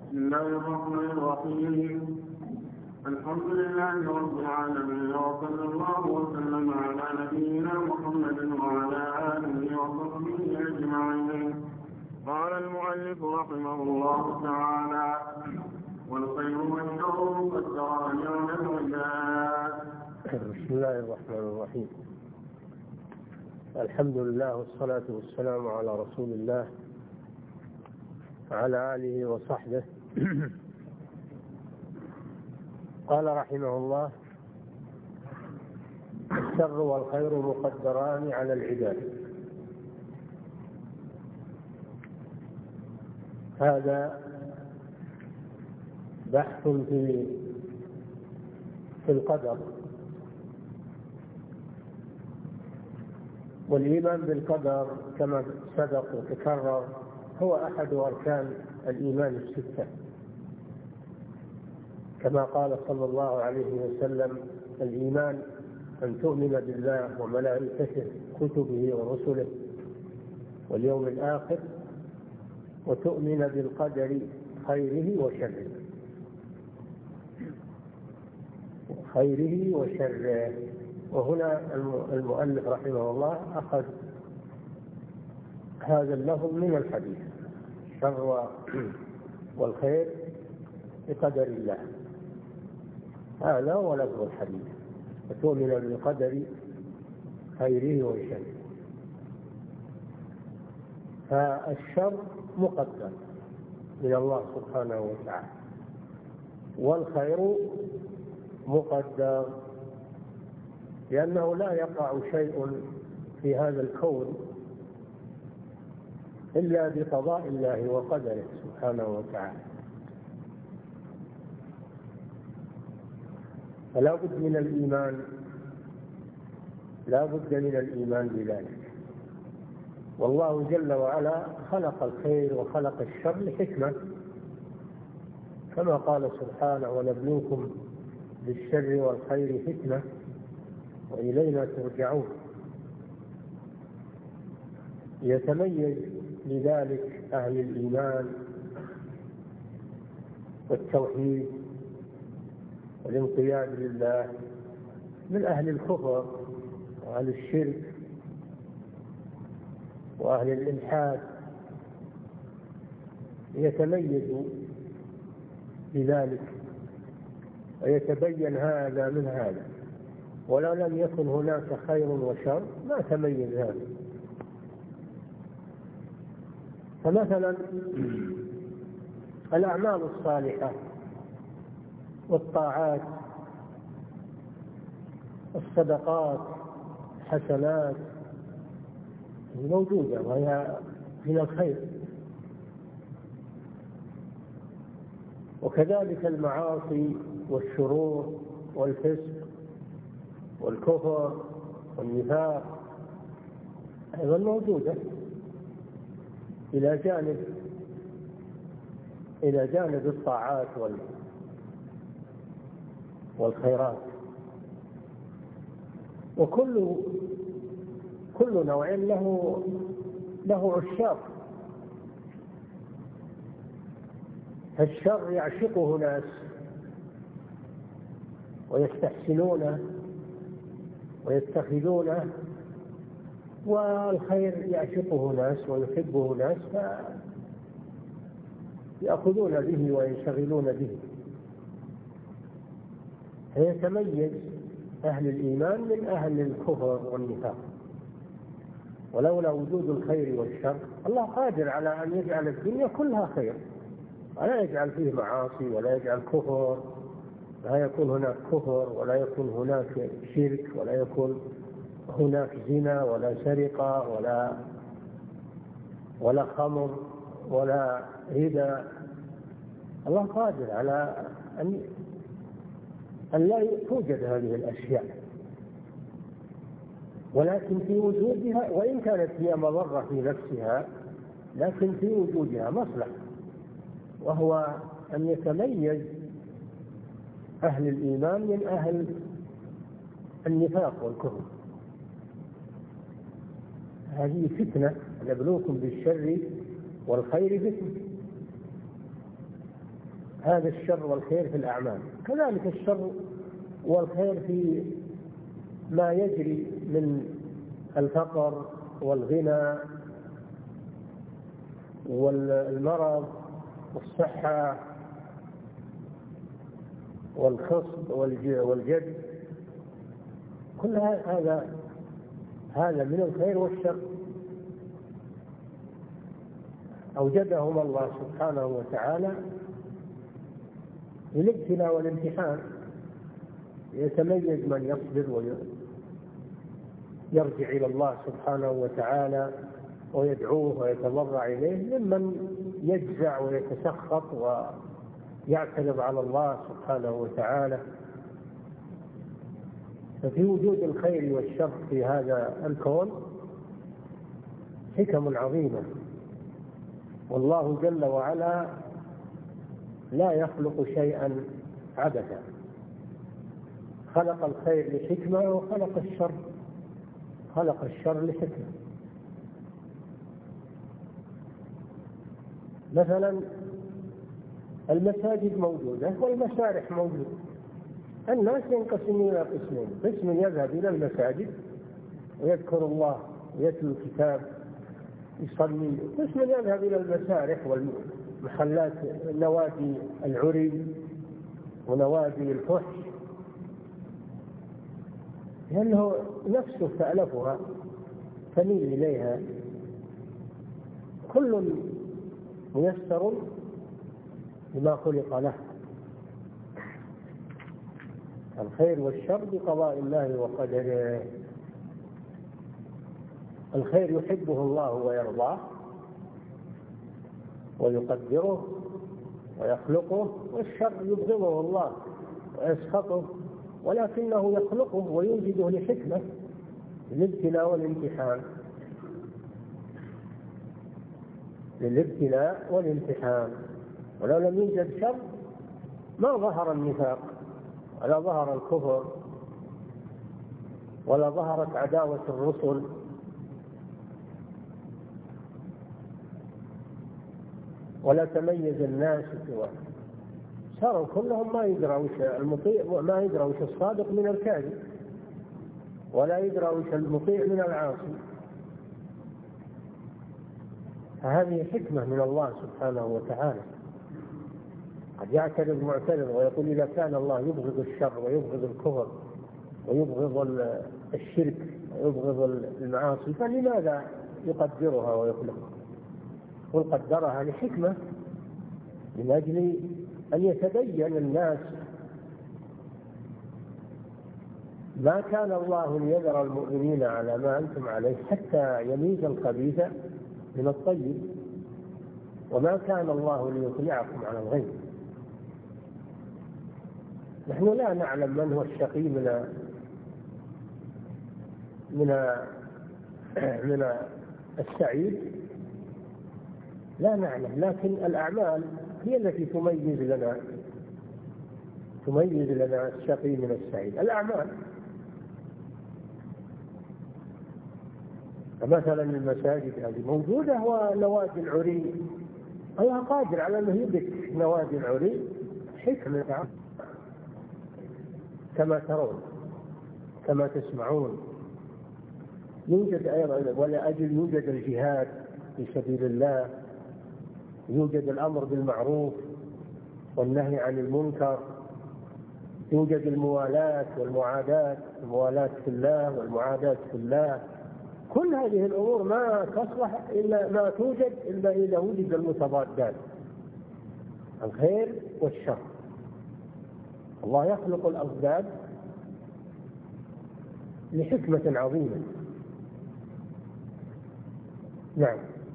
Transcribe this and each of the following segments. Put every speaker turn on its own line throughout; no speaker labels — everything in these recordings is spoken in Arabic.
بسم الله الرحمن الرحيم. الحمد لله رب العالمين، وصلى الله وسلم على نبينا محمد وعلى آله وصحبه أجمعين. قال المؤلف رحمه الله تعالى: والخير والشر مقدران على العباد.
بسم الله الرحمن الرحيم. الحمد لله والصلاة والسلام على رسول الله وعلى آله وصحبه. قال رحمه الله: الشر والخير مقدران على العباد. هذا بحث في القدر، والإيمان بالقدر كما سبق وتكرر هو أحد أركان الإيمان الستة، كما قال صلى الله عليه وسلم: الإيمان أن تؤمن بالله وملائكته كتبه ورسله واليوم الآخر، وتؤمن بالقدر خيره وشره. وهنا المؤلف رحمه الله أخذ هذا اللفظ من الحديث: الشر والخير بقدر الله. هذا هو لفظ الحديث: وتؤمن بالقدر خيره وشره. فالشر مقدر من الله سبحانه وتعالى، والخير مقدر، لأنه لا يقع شيء في هذا الكون إلا بقضاء الله وقدره سبحانه وتعالى. فلا بد من الإيمان بذلك. والله جل وعلا خلق الخير وخلق الشر لحكمة، كما قال سبحانه: ونبلوكم بالشر والخير فتنة وإلينا ترجعون. يتميز لذلك أهل الإيمان والتوحيد والانقياد لله من أهل الكفر وأهل الشرك وأهل الإلحاد، يتميز بذلك ويتبين هذا من هذا. ولو لم يكن هناك خير وشر ما تميز هذا. فمثلا الأعمال الصالحة والطاعات، الصدقات، الحسنات موجودة وهي من الخير، وكذلك المعاصي والشرور والفسق والكفر والنفاق أيضا موجودة إلى جانب الطاعات والخيرات. وكل نوع له عشاق. الشر يعشقه ناس ويستحسنونه ويتخذونه، والخير يعشقه ناس ويحبه ناس فيأخذون به وينشغلون به. فيتميز أهل الإيمان من أهل الكفر والنفاق. ولولا وجود الخير والشر الله قادر على أن يجعل الدنيا كلها خير، ولا يجعل فيه معاصي ولا يجعل كفر، لا يكون هناك كفر ولا يكون هناك شرك ولا يكون هناك زنا ولا سرقة ولا خمر ولا ربا. الله قادر على أن لا توجد هذه الأشياء، ولكن في وجودها، وإن كانت هي مضرة في نفسها، لكن في وجودها مصلحة، وهو أن يتميز أهل الإيمان من أهل النفاق والكفر. هذه فتنة، نبلوكم بالشر والخير فتنة. هذا الشر والخير في الأعمال، كذلك الشر والخير في ما يجري من الفقر والغنى والمرض والصحة والخصب والجد، كل هذا من الخير والشر أوجدهم الله سبحانه وتعالى للابتلاء والامتحان، يتميز من يصبر ويرجع إلى الله سبحانه وتعالى ويدعوه ويتضرع إليه، ممن يجزع ويتسخط ويعترض على الله سبحانه وتعالى. ففي وجود الخير والشر في هذا الكون حكم عظيمة، والله جل وعلا لا يخلق شيئا عبثا، خلق الخير لحكمة خلق الشر لحكمة. مثلا المساجد موجودة والمسارح موجودة، الناس ينقسمون إلى قسمين: قسم يذهب إلى المساجد ويذكر الله ويتلو الكتاب يصلي، قسم يذهب إلى المسارح والمحلات، نوادي العري ونوادي الفحش، لأنه نفسه تألفها تميل إليها. كل ميسر لما خلق له، الخير والشر بقضاء الله وقدره. الخير يحبه الله ويرضاه ويقدره ويخلقه، والشر يبغضه الله ويسخطه، ولكنه يخلقه ويوجده لحكمة، للابتلاء والامتحان. ولو لم يوجد شر ما ظهر النفاق ولا ظهر الكفر ولا ظهرت عداوة الرسل، ولا تميز الناس، صاروا كلهم ما يدرى وش المطيع، ما يدرى وش الصادق من الكاذب، ولا يدرى وش المطيع من العاصي. فهذه حكمة من الله سبحانه وتعالى. قد يعترض معترض ويقول: إذا كان الله يبغض الشر ويبغض الكفر ويبغض الشرك ويبغض المعاصي، فلماذا يقدرها ويخلقها؟ قل قدرها لحكمة، من أجل أن يتبين الناس. ما كان الله ليذر المؤمنين على ما أنتم عليه حتى يميز الخبيث من الطيب، وما كان الله ليطلعكم على الغيب. نحن لا نعلم من هو الشقي من السعيد، لا نعلم، لكن الأعمال هي التي تميز لنا الشقي من السعيد. الأعمال، فمثلا المساجد هذه موجودة ونوادي العري، الله قادر على أنه يبث نوادي العري حكمة كما ترون كما تسمعون. يوجد أيضا ولأجل يوجد الجهاد في سبيل الله، يوجد الأمر بالمعروف والنهي عن المنكر، يوجد الموالاة والمعاداة، الموالاة في الله والمعاداة في الله. كل هذه الأمور ما تصلح إلا ما توجد إلا إذا وجد المتضادات، الخير والشر. الله يخلق الأضداد لحكمة عظيمة. نعم.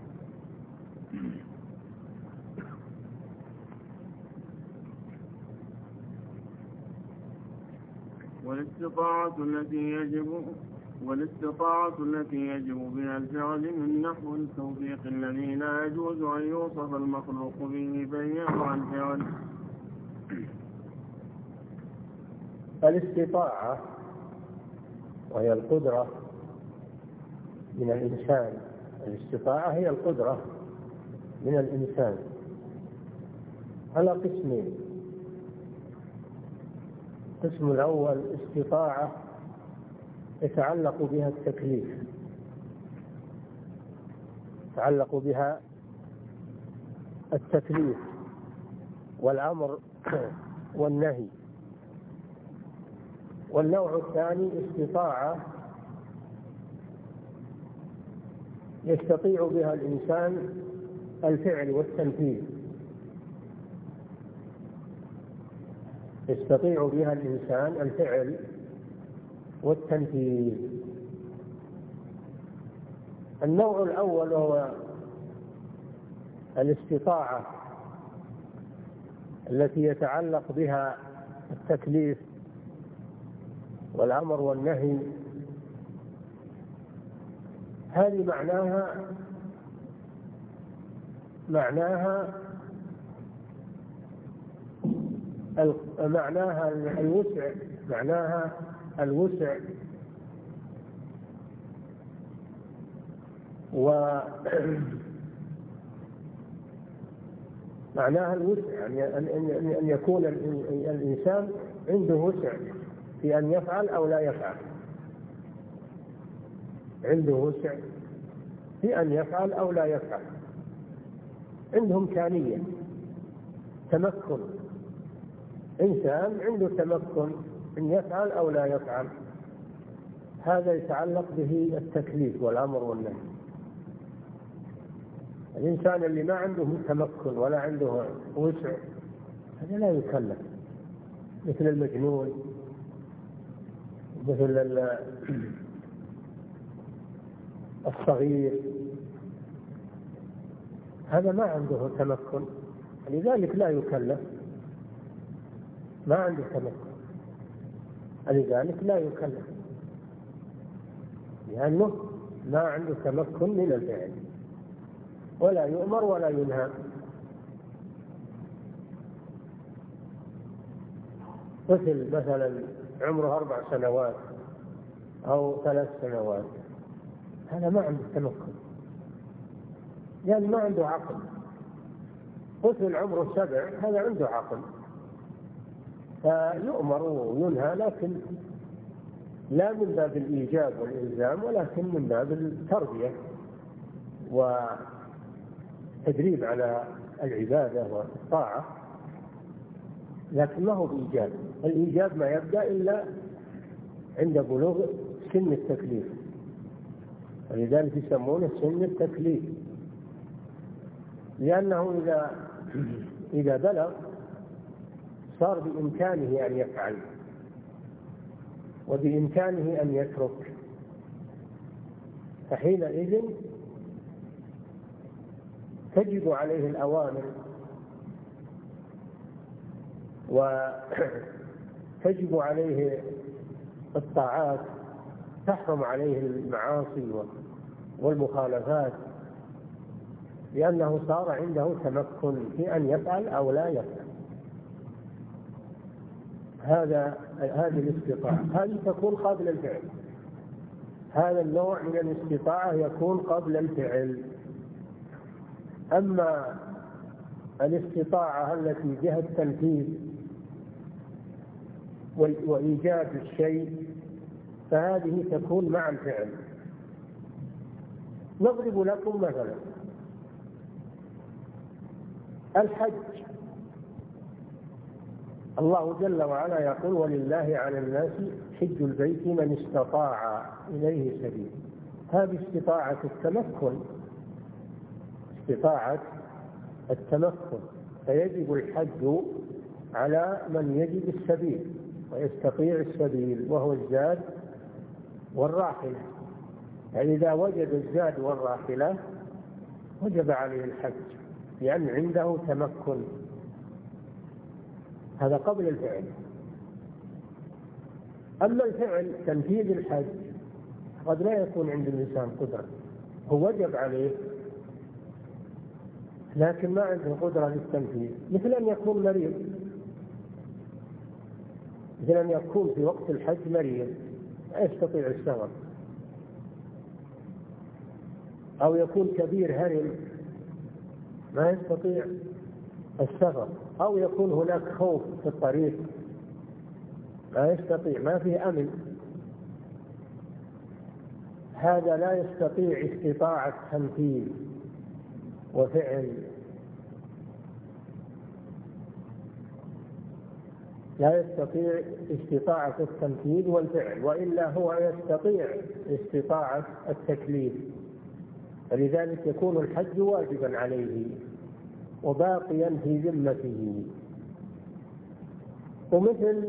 والاستطاعة التي يجب بها الفعل من نحو التوفيق الذي لا يجوز أن يوصف المخلوق به بينه عن فعل.
الاستطاعة وهي القدرة من الإنسان، الاستطاعة هي القدرة من الإنسان، على قسمين. القسم الأول استطاعة يتعلق بها التكليف، يتعلق بها التكليف والأمر والنهي. والنوع الثاني استطاعة يستطيع بها الإنسان الفعل والتنفيذ، يستطيع بها الإنسان الفعل والتنفيذ. النوع الأول هو الاستطاعة التي يتعلق بها التكليف والأمر والنهي. هذه معناها الوسع، معناها الوسع معناها الوسع، يعني أن يكون الإنسان عنده وسع في أن يفعل أو لا يفعل، عنده وسع في أن يفعل أو لا يفعل، عنده إمكانية تمكن، إنسان عنده تمكن أن يفعل أو لا يفعل. هذا يتعلق به التكليف والأمر والنهي. الإنسان اللي ما عنده تمكن ولا عنده وسع هذا لا يكلف، مثل المجنون، مثل الصغير، هذا ما عنده تمكن، لذلك لا يكلف، ما عنده تمكن لذلك لا يكلف، لأنه ما عنده تمكن من الفعل، ولا يؤمر ولا ينهى. طفل مثلا عمره 4 سنوات أو 3 سنوات هذا ما عنده تمكن، يعني ما عنده عقل. طفل عمره 7 هذا عنده عقل، فيؤمر وينهى، لكن لا من باب الإيجاب والإلزام، ولكن من باب التربية وتدريب على العبادة والطاعة، لكن ما هو بإيجاب. الإيجاب ما يبدأ إلا عند بلوغ سن التكليف، ولذلك يسمونه سن التكليف، لأنه إذا بلغ صار بإمكانه أن يفعل وبإمكانه أن يترك، فحينئذ تجب عليه الأوامر وتجب عليه الطاعات، تحرم عليه المعاصي والمخالفات، لأنه صار عنده تمكن في أن يفعل أو لا يفعل. هذه الاستطاعة هذه تكون قبل الفعل، هذا النوع من الاستطاعة يكون قبل الفعل. أما الاستطاعة التي جهة التنفيذ وإيجاد الشيء فهذه تكون مع الفعل. نضرب لكم مثلا الحج، الله جل وعلا يقول: ولله على الناس حج البيت من استطاع إليه سبيل. هذه استطاعة التمكن، استطاعة التمكن، فيجب الحج على من يجد السبيل ويستطيع السبيل، وهو الزاد والراحلة. فإذا وجد الزاد والراحلة وجب عليه الحج، لأن عنده تمكن. هذا قبل الفعل. أما الفعل تنفيذ الحج قد لا يكون عند الإنسان قدرة، هو وجب عليه لكن ما عنده قدرة للتنفيذ، مثل أن يكون مريض، مثل أن يكون في وقت الحج مريض لا يستطيع السفر، أو يكون كبير هرم ما يستطيع السفر، أو يكون هناك خوف في الطريق لا يستطيع، ما فيه أمن، هذا لا يستطيع استطاعة تنفيذ وفعل، لا يستطيع استطاعة التنفيذ والفعل، وإلا هو يستطيع استطاعة التكليف، فلذلك يكون الحج واجبا عليه وباقيا في ذمته. ومثل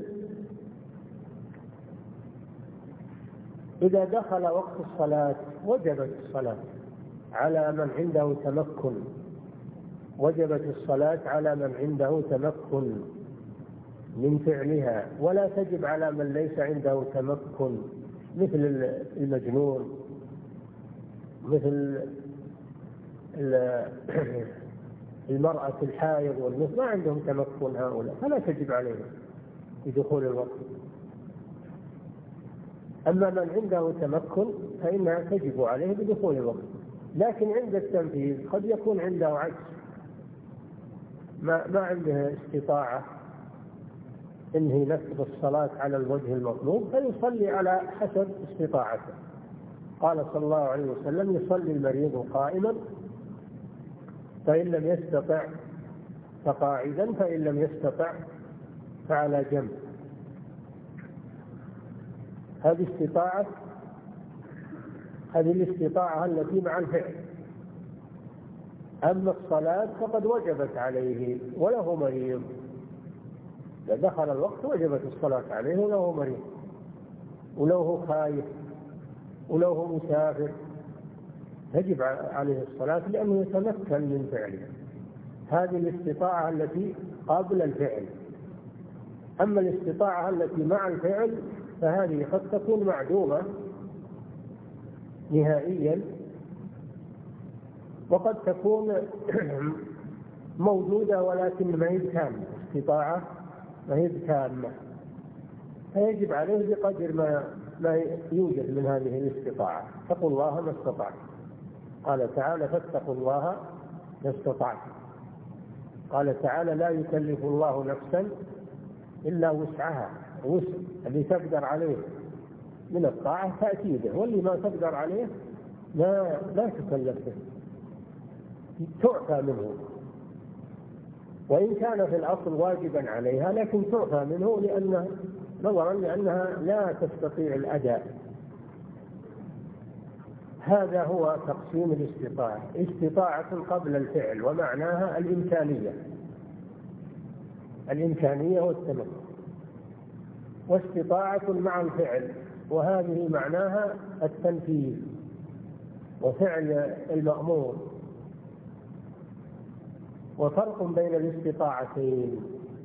إذا دخل وقت الصلاة وجبت الصلاة على من عنده تمكن، وجبت الصلاة على من عنده تمكن من فعلها، ولا تجب على من ليس عنده تمكن، مثل المجنون، مثل المرأة الحائض والنفس، ما عندهم تمكن هؤلاء، فلا تجب عليهم بدخول الوقت. أما من عنده تمكن فإنها تجب عليه بدخول الوقت. لكن عند التنفيذ قد يكون عنده عجز، ما عنده استطاعة إنه ينفذ الصلاة على الوجه المطلوب، فيصلي على حسب استطاعته. قال صلى الله عليه وسلم: يصلي المريض قائما، فإن لم يستطع فقاعدا، فإن لم يستطع فعلى جنب. هذه الاستطاعة التي مع الفعل. أما الصلاة فقد وجبت عليه وله مريض، إذا دخل الوقت وجبت الصلاة عليه وله مريض، وله خايف، وله مسافر، تجب عليه الصلاة لأنه يتمكن من فعلها. هذه الاستطاعة التي قبل الفعل. أما الاستطاعة التي مع الفعل فهذه قد تكون معدومة نهائيا، وقد تكون موجودة ولكن ما هي تامة، استطاعة ما هي تامة، فيجب عليه بقدر ما يوجد من هذه الاستطاعة. اتقوا الله ما استطعتم، قال تعالى: فاتقوا الله ما استطعتم. قال تعالى: لا يكلف الله نفسا إلا وسعها، وسع اللي تقدر عليه من الطاعة تأتي به، واللي ما تقدر عليه لا تكلف به، تعفى منه، وإن كان في الأصل واجبا عليها لكن تعفى منه نظرا لأنها لا تستطيع الأداء. هذا هو تقسيم الاستطاعة: استطاعة قبل الفعل، ومعناها الإمكانية والتمكن، واستطاعة مع الفعل، وهذه معناها التنفيذ وفعل المأمور. وفرق بين الاستطاعتين،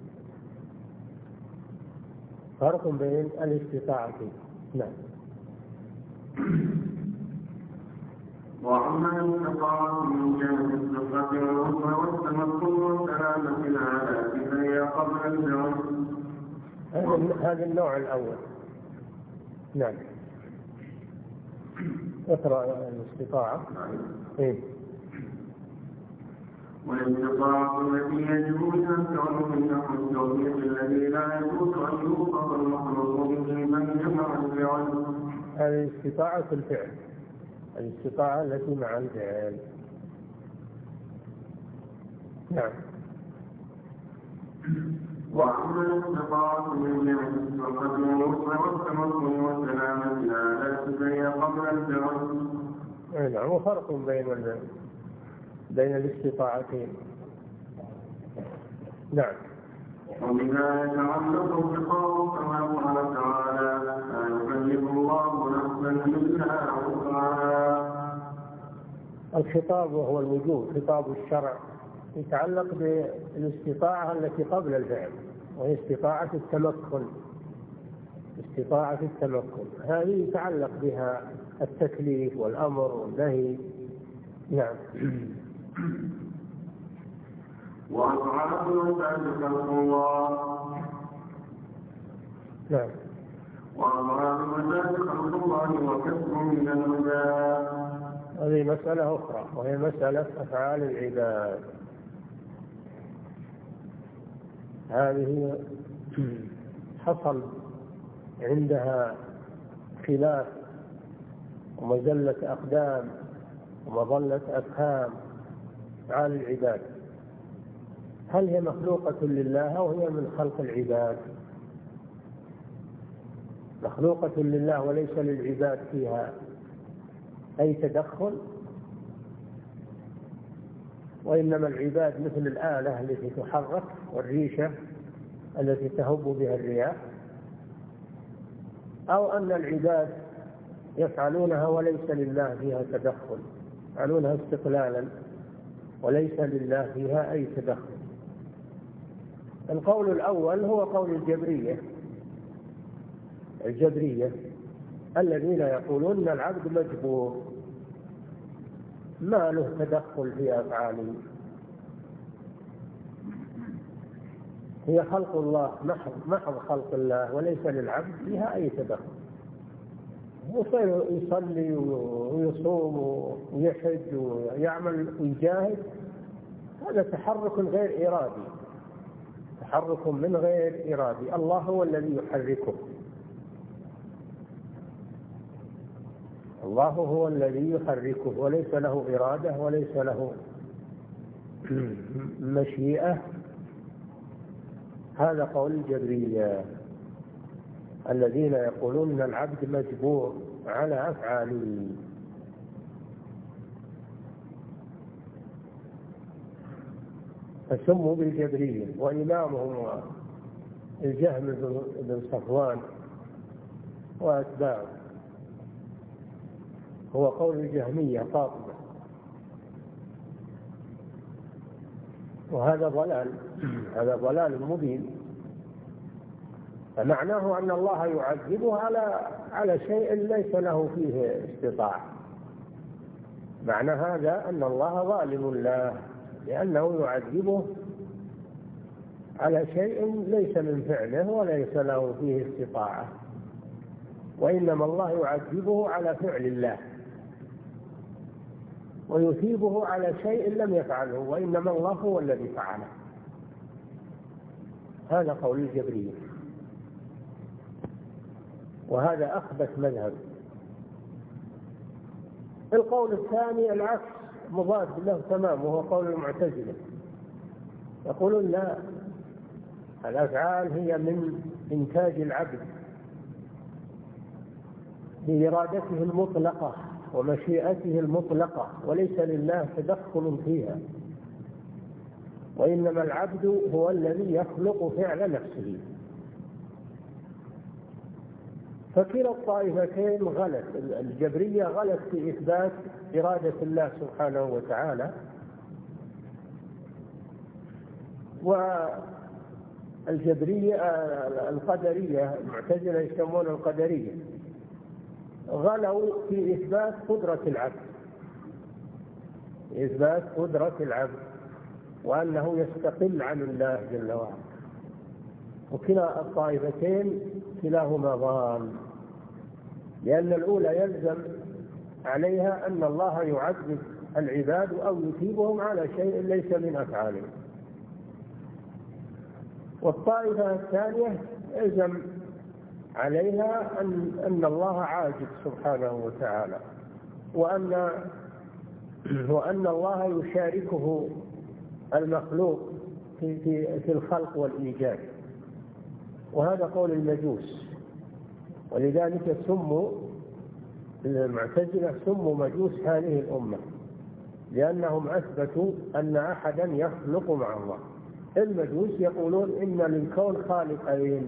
نعم.
وأما الاستطاعة من جهة الصحة والرفع والتمكن والسلامة العادات فهي قبل الفعل.
هذا النوع الأول. نعم. اقرأ الاستطاعة.
والاستطاعة التي يجب أن تعلم نحو التوفيق الذي لا يجوز أن يوصف المخلوق به من جمع الفعل.
هذه استطاعة الفعل، الاستطاعة التي مع الفعل. نعم.
وأما الاستطاعة من جهة الصحة والرفع والتمكن والسلامة العادات فهي قبل الفعل.
نعم. وفرق بين الاستطاعتين. نعم.
وبما يتعلق بقوله كما قال تعالى: لا يكلف الله نفسا إلا وسعها.
الخطاب وهو الوجوب، خطاب الشرع، يتعلق بالاستطاعة التي قبل الفعل، وهي استطاعة التمكن. هذه يتعلق بها التكليف والأمر والنهي. نعم.
وأفعال المساجد خلق الله.
نعم.
وأفعال المساجد خلق الله وكسب من الهدى.
هذه مسألة أخرى، وهي مسألة أفعال العباد. هذه حصل عندها خلاف ومزلة أقدام ومظلة أفهام على العباد، هل هي مخلوقة لله أو هي من خلق العباد؟ مخلوقة لله وليس للعباد فيها أي تدخل، وإنما العباد مثل الآلة التي تحرك والريشة التي تهب بها الرياح، أو أن العباد يفعلونها وليس لله فيها تدخل، يفعلونها استقلالا وليس لله فيها أي تدخل. القول الأول هو قول الجبرية الذين يقولون أن العبد مجبور ما له تدخل في أفعاله، هي خلق الله محض خلق الله وليس للعبد فيها أي تدخل. يصلي ويصوم ويحج ويعمل ويجاهد، هذا تحرك غير إرادي، تحرك من غير إرادي، الله هو الذي يحركه، الله هو الذي يحركه وليس له إرادة وليس له مشيئة. هذا قول الجبرية الذين يقولون أن العبد مجبور على أفعاله. فسموا بالجبرية، وإمامهم الجهم بن صفوان وأتباعه، هو قول الجهمية قاطبة، وهذا ضلال، هذا ضلال مبين. فمعناه أن الله يعذبه على شيء ليس له فيه استطاعة، معنى هذا أن الله ظالم له لأنه يعذبه على شيء ليس من فعله وليس له فيه استطاعة، وإنما الله يعذبه على فعل الله ويثيبه على شيء لم يفعله، وإنما الله هو الذي فعله. هذا قول الجبرية، وهذا أخبث مذهب. القول الثاني العكس مضاد له تمام، وهو قول المعتزلة، يقولون لا، الأفعال هي من إنتاج العبد بإرادته المطلقة ومشيئته المطلقة، وليس لله تدخل فيها، وإنما العبد هو الذي يخلق فعل نفسه. فكلا الطائفتين غلط، الجبرية غلط في إثبات إرادة الله سبحانه وتعالى، والجبرية القدرية المعتزلة يسمون القدرية غلوا في إثبات قدرة العبد، إثبات قدرة العبد وأنه يستقل عن الله جل وعلا. وكلا الطائفتين كلاهما ضال، لأن الأولى يلزم عليها أن الله يعذب العباد أو يثيبهم على شيء ليس من أفعالهم، والطائفة الثانية يلزم عليها أن الله عاجز سبحانه وتعالى، وأن الله يشاركه المخلوق في الخلق والإيجاد، وهذا قول المجوس. ولذلك سموا المعتزلة سموا مجوس هذه الأمة، لأنهم أثبتوا أن أحدا يخلق مع الله. المجوس يقولون إن للكون خالقين،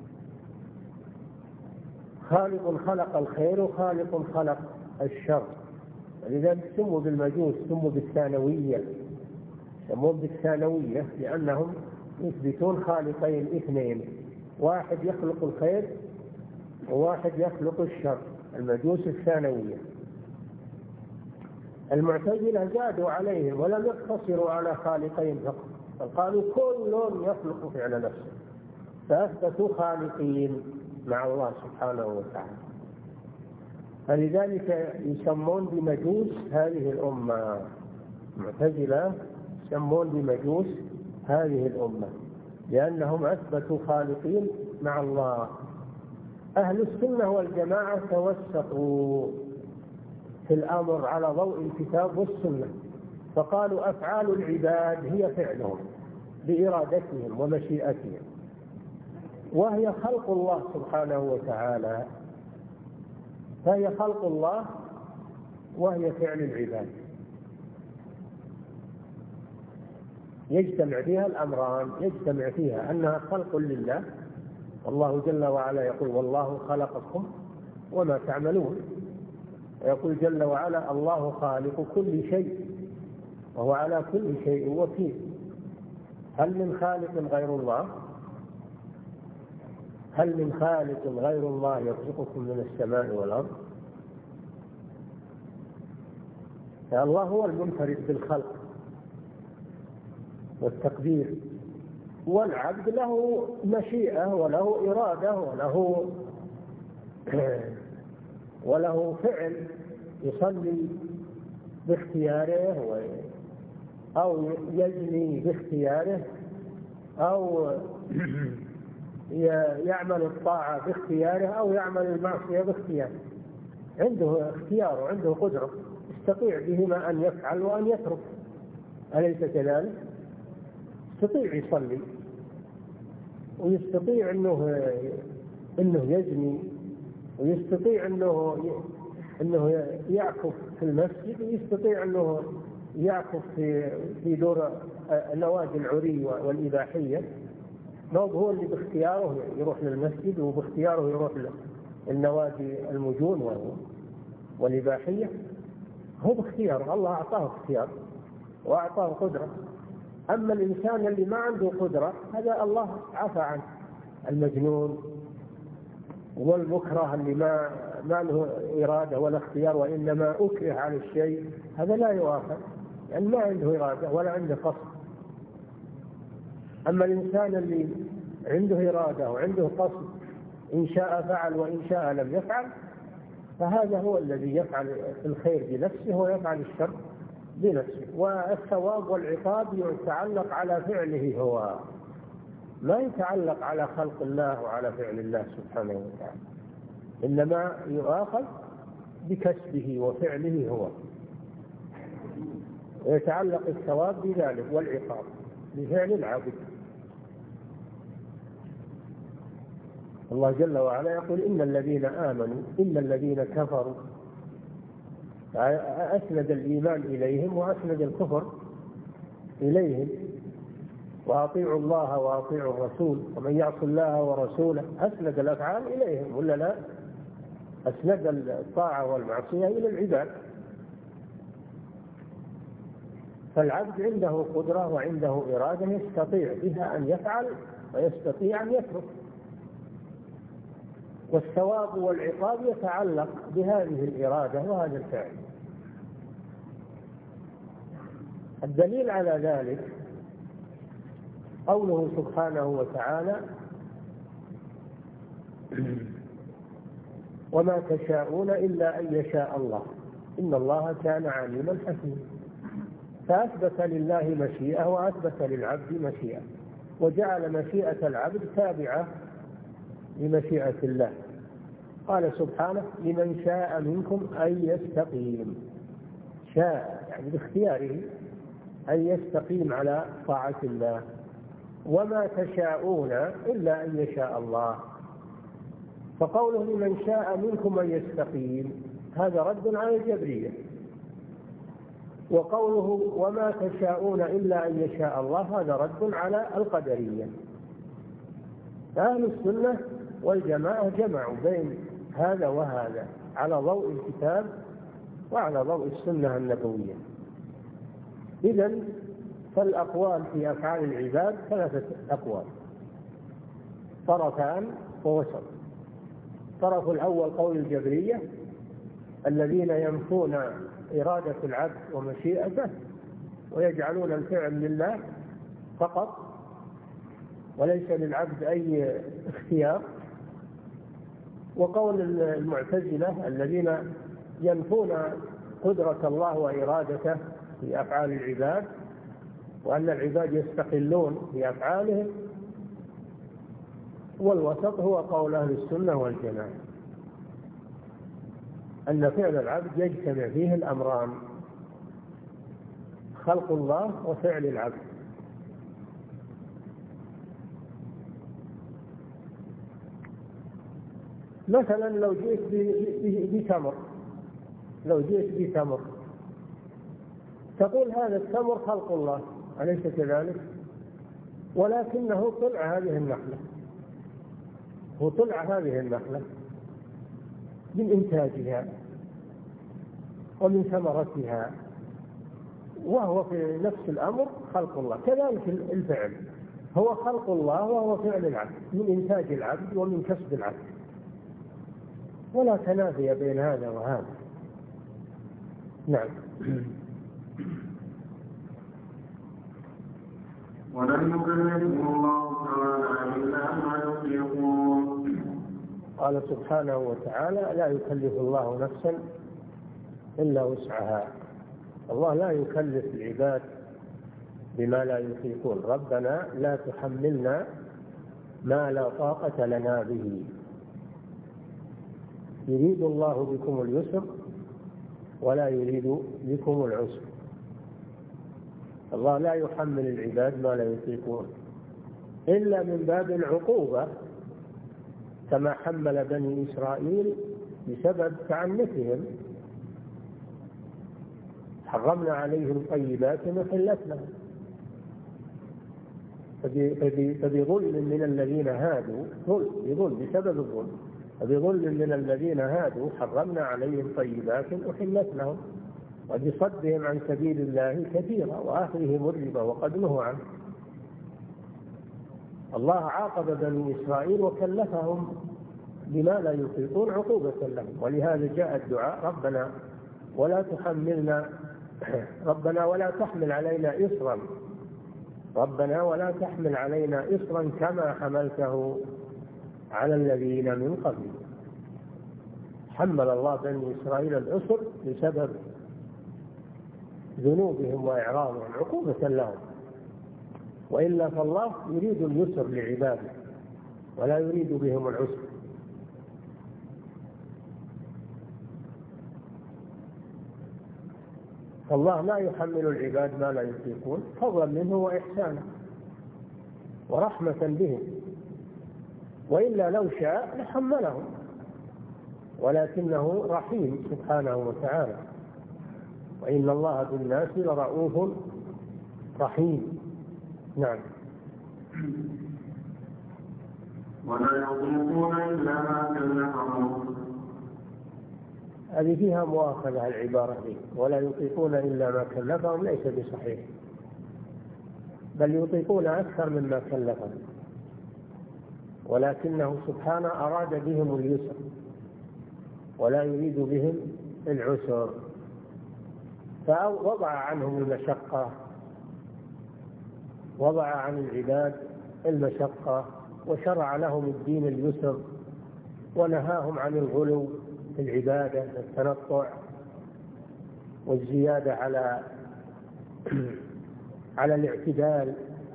خالق خلق الخير وخالق خلق الشر، لذلك سموا بالمجوس، سموا بالثانوية، يسمون بالثانوية لأنهم يثبتون خالقين اثنين، واحد يخلق الخير وواحد يخلق الشر، المجوس الثانوية. المعتزلة زادوا عليهم ولم يقتصروا على خالقين فقط، فقالوا كل يخلق فعل نفسه، فأثبتوا خالقين مع الله سبحانه وتعالى. فلذلك يسمون بمجوس هذه الأمة، المعتزلة يسمون بمجوس هذه الأمة، لأنهم أثبتوا خالقين مع الله. أهل السنة والجماعة توسطوا في الأمر على ضوء الكتاب والسنة، فقالوا أفعال العباد هي فعلهم بإرادتهم ومشيئتهم، وهي خلق الله سبحانه وتعالى، فهي خلق الله وهي فعل العباد، يجتمع فيها الأمران، يجتمع فيها أنها خلق لله، والله جل وعلا يقول والله خلقكم وما تعملون، ويقول جل وعلا الله خالق كل شيء وهو على كل شيء وكيل. هل من خالق غير الله؟ هل من خالق غير الله يرزقكم من السماء والأرض؟ الله هو المنفرد بالخلق والتقدير، والعبد له مشيئة وله إرادة وله فعل، يصلي باختياره أو يجني باختياره أو يعمل الطاعة باختياره أو يعمل المعصية باختياره، عنده اختيار وعنده قدرة، يستطيع بهما أن يفعل وأن يترك، أليس كذلك؟ يستطيع يصلي ويستطيع انه يزني، ويستطيع انه يعكف في المسجد، ويستطيع انه يعكف في دور النوادي العري والإباحية. هو اللي باختياره يروح للمسجد، وباختياره يروح للنوادي المجون والإباحية، هو باختياره، الله أعطاه اختيار وأعطاه قدرة. أما الإنسان اللي ما عنده قدرة هذا الله عفى عنه، المجنون والمكره اللي ما له إرادة ولا اختيار وإنما أكره على الشيء، هذا لا يؤاخذ لأن ما عنده إرادة ولا عنده قصد. أما الإنسان اللي عنده إرادة وعنده قصد، إن شاء فعل وإن شاء لم يفعل، فهذا هو الذي يفعل الخير بنفسه ويفعل الشر بنفسه، والثواب والعقاب يتعلق على فعله هو، لا يتعلق على خلق الله وعلى فعل الله سبحانه وتعالى، إنما يؤاخذ بكسبه وفعله هو، ويتعلق الثواب بذلك والعقاب بفعل العبد. الله جل وعلا يقول إن الذين آمنوا إن الذين كفروا، أسند الإيمان إليهم وأسند الكفر إليهم، وأطيعوا الله وأطيعوا الرسول ومن يعص الله ورسوله، أسند الأفعال إليهم ولا لا؟ أسند الطاعة والمعصية إلى العباد. فالعبد عنده قدرة وعنده إرادة يستطيع بها أن يفعل ويستطيع أن يترك، والثواب والعقاب يتعلق بهذه الإرادة وهذا الفعل. الدليل على ذلك قوله سبحانه وتعالى وما تشاءون إلا أن يشاء الله إن الله كان عليما حكيما، فأثبت لله مشيئة وأثبت للعبد مشيئة، وجعل مشيئة العبد تابعة لمشيئة الله. قال سبحانه لمن شاء منكم أن يستقيم، شاء يعني باختياره أن يستقيم على طاعة الله، وما تشاءون إلا أن يشاء الله. فقوله لمن شاء منكم أن يستقيم هذا رد على الجبرية، وقوله وما تشاءون إلا أن يشاء الله هذا رد على القدرية. أهل السنة والجماعة جمعوا بين هذا وهذا على ضوء الكتاب وعلى ضوء السنة النبوية. إذن فالأقوال في أفعال العباد ثلاثة أقوال، طرفان ووسط. الطرف الأول قول الجبرية الذين ينفون إرادة العبد ومشيئته ويجعلون الفعل لله فقط وليس للعبد أي اختيار. وقول المعتزلة الذين ينفون قدرة الله وإرادته في أفعال العباد، وأن العباد يستقلون في أفعالهم والوسط هو قول أهل السنة والجماعة، أن فعل العبد يجتمع فيه الأمران: خلق الله وفعل العبد. مثلا لو جئت بتمر تقول هذا التمر خلق الله، أليس كذلك؟ ولكنه طلع هذه النخلة، هو طلع هذه النخلة من إنتاجها ومن ثمرتها، وهو في نفس الأمر خلق الله. كذلك الفعل هو خلق الله وهو فعل العبد، من إنتاج العبد ومن كسب العبد، ولا تنافي بين هذا وهذا. نعم.
ولن يكلفه الله تعالى إلا ما يطيقون.
قال سبحانه وتعالى: لا يكلف الله نفسا إلا وسعها. الله لا يكلف العباد بما لا يطيقون. ربنا لا تحملنا ما لا طاقة لنا به. يريد الله بكم اليسر ولا يريد بكم العسر. الله لا يحمل العباد ما لا يطيقون إلا من باب العقوبة، كما حمل بني إسرائيل بسبب تعنتهم. حرمنا عليهم طيبات وحلت لهم، فبظلم من الذين هادوا، بسبب الظلم، فبظلم من الذين هادوا حرمنا عليهم طيبات أحلت لهم، وبصدهم عن سبيل الله كثيرا، وآخذهم الربا وقد نهوا عنه. الله عاقب بني إسرائيل وكلفهم بما لا يطيقون عقوبة لهم، ولهذا جاء الدعاء: ربنا ولا تحمل علينا إصرا، ربنا ولا تحمل علينا إصرا كما حملته على الذين من قبل. حمل الله بني إسرائيل الإصر بسبب ذنوبهم وإعراضهم عقوبة لهم، وإلا فالله يريد اليسر لعباده ولا يريد بهم العسر. فالله لا يحمل العباد ما لا يطيقون فضلا منه وإحسانا ورحمة بهم، وإلا لو شاء لحملهم، ولكنه رحيم سبحانه وتعالى، وإن الله بالناس لرؤوف رحيم. نعم.
ولا يطيقون إلا ما كلفهم.
هذه فيها مؤاخذة العبارة دي، ولا يطيقون إلا ما كلفهم، ليس بصحيح، بل يطيقون أكثر مما كلفهم، ولكنه سبحانه أراد بهم اليسر ولا يريد بهم العسر، فوضع عنهم المشقة، وضع عن العباد المشقة، وشرع لهم الدين اليسر، ونهاهم عن الغلو في العبادة والتنطع والزيادة على الاعتدال.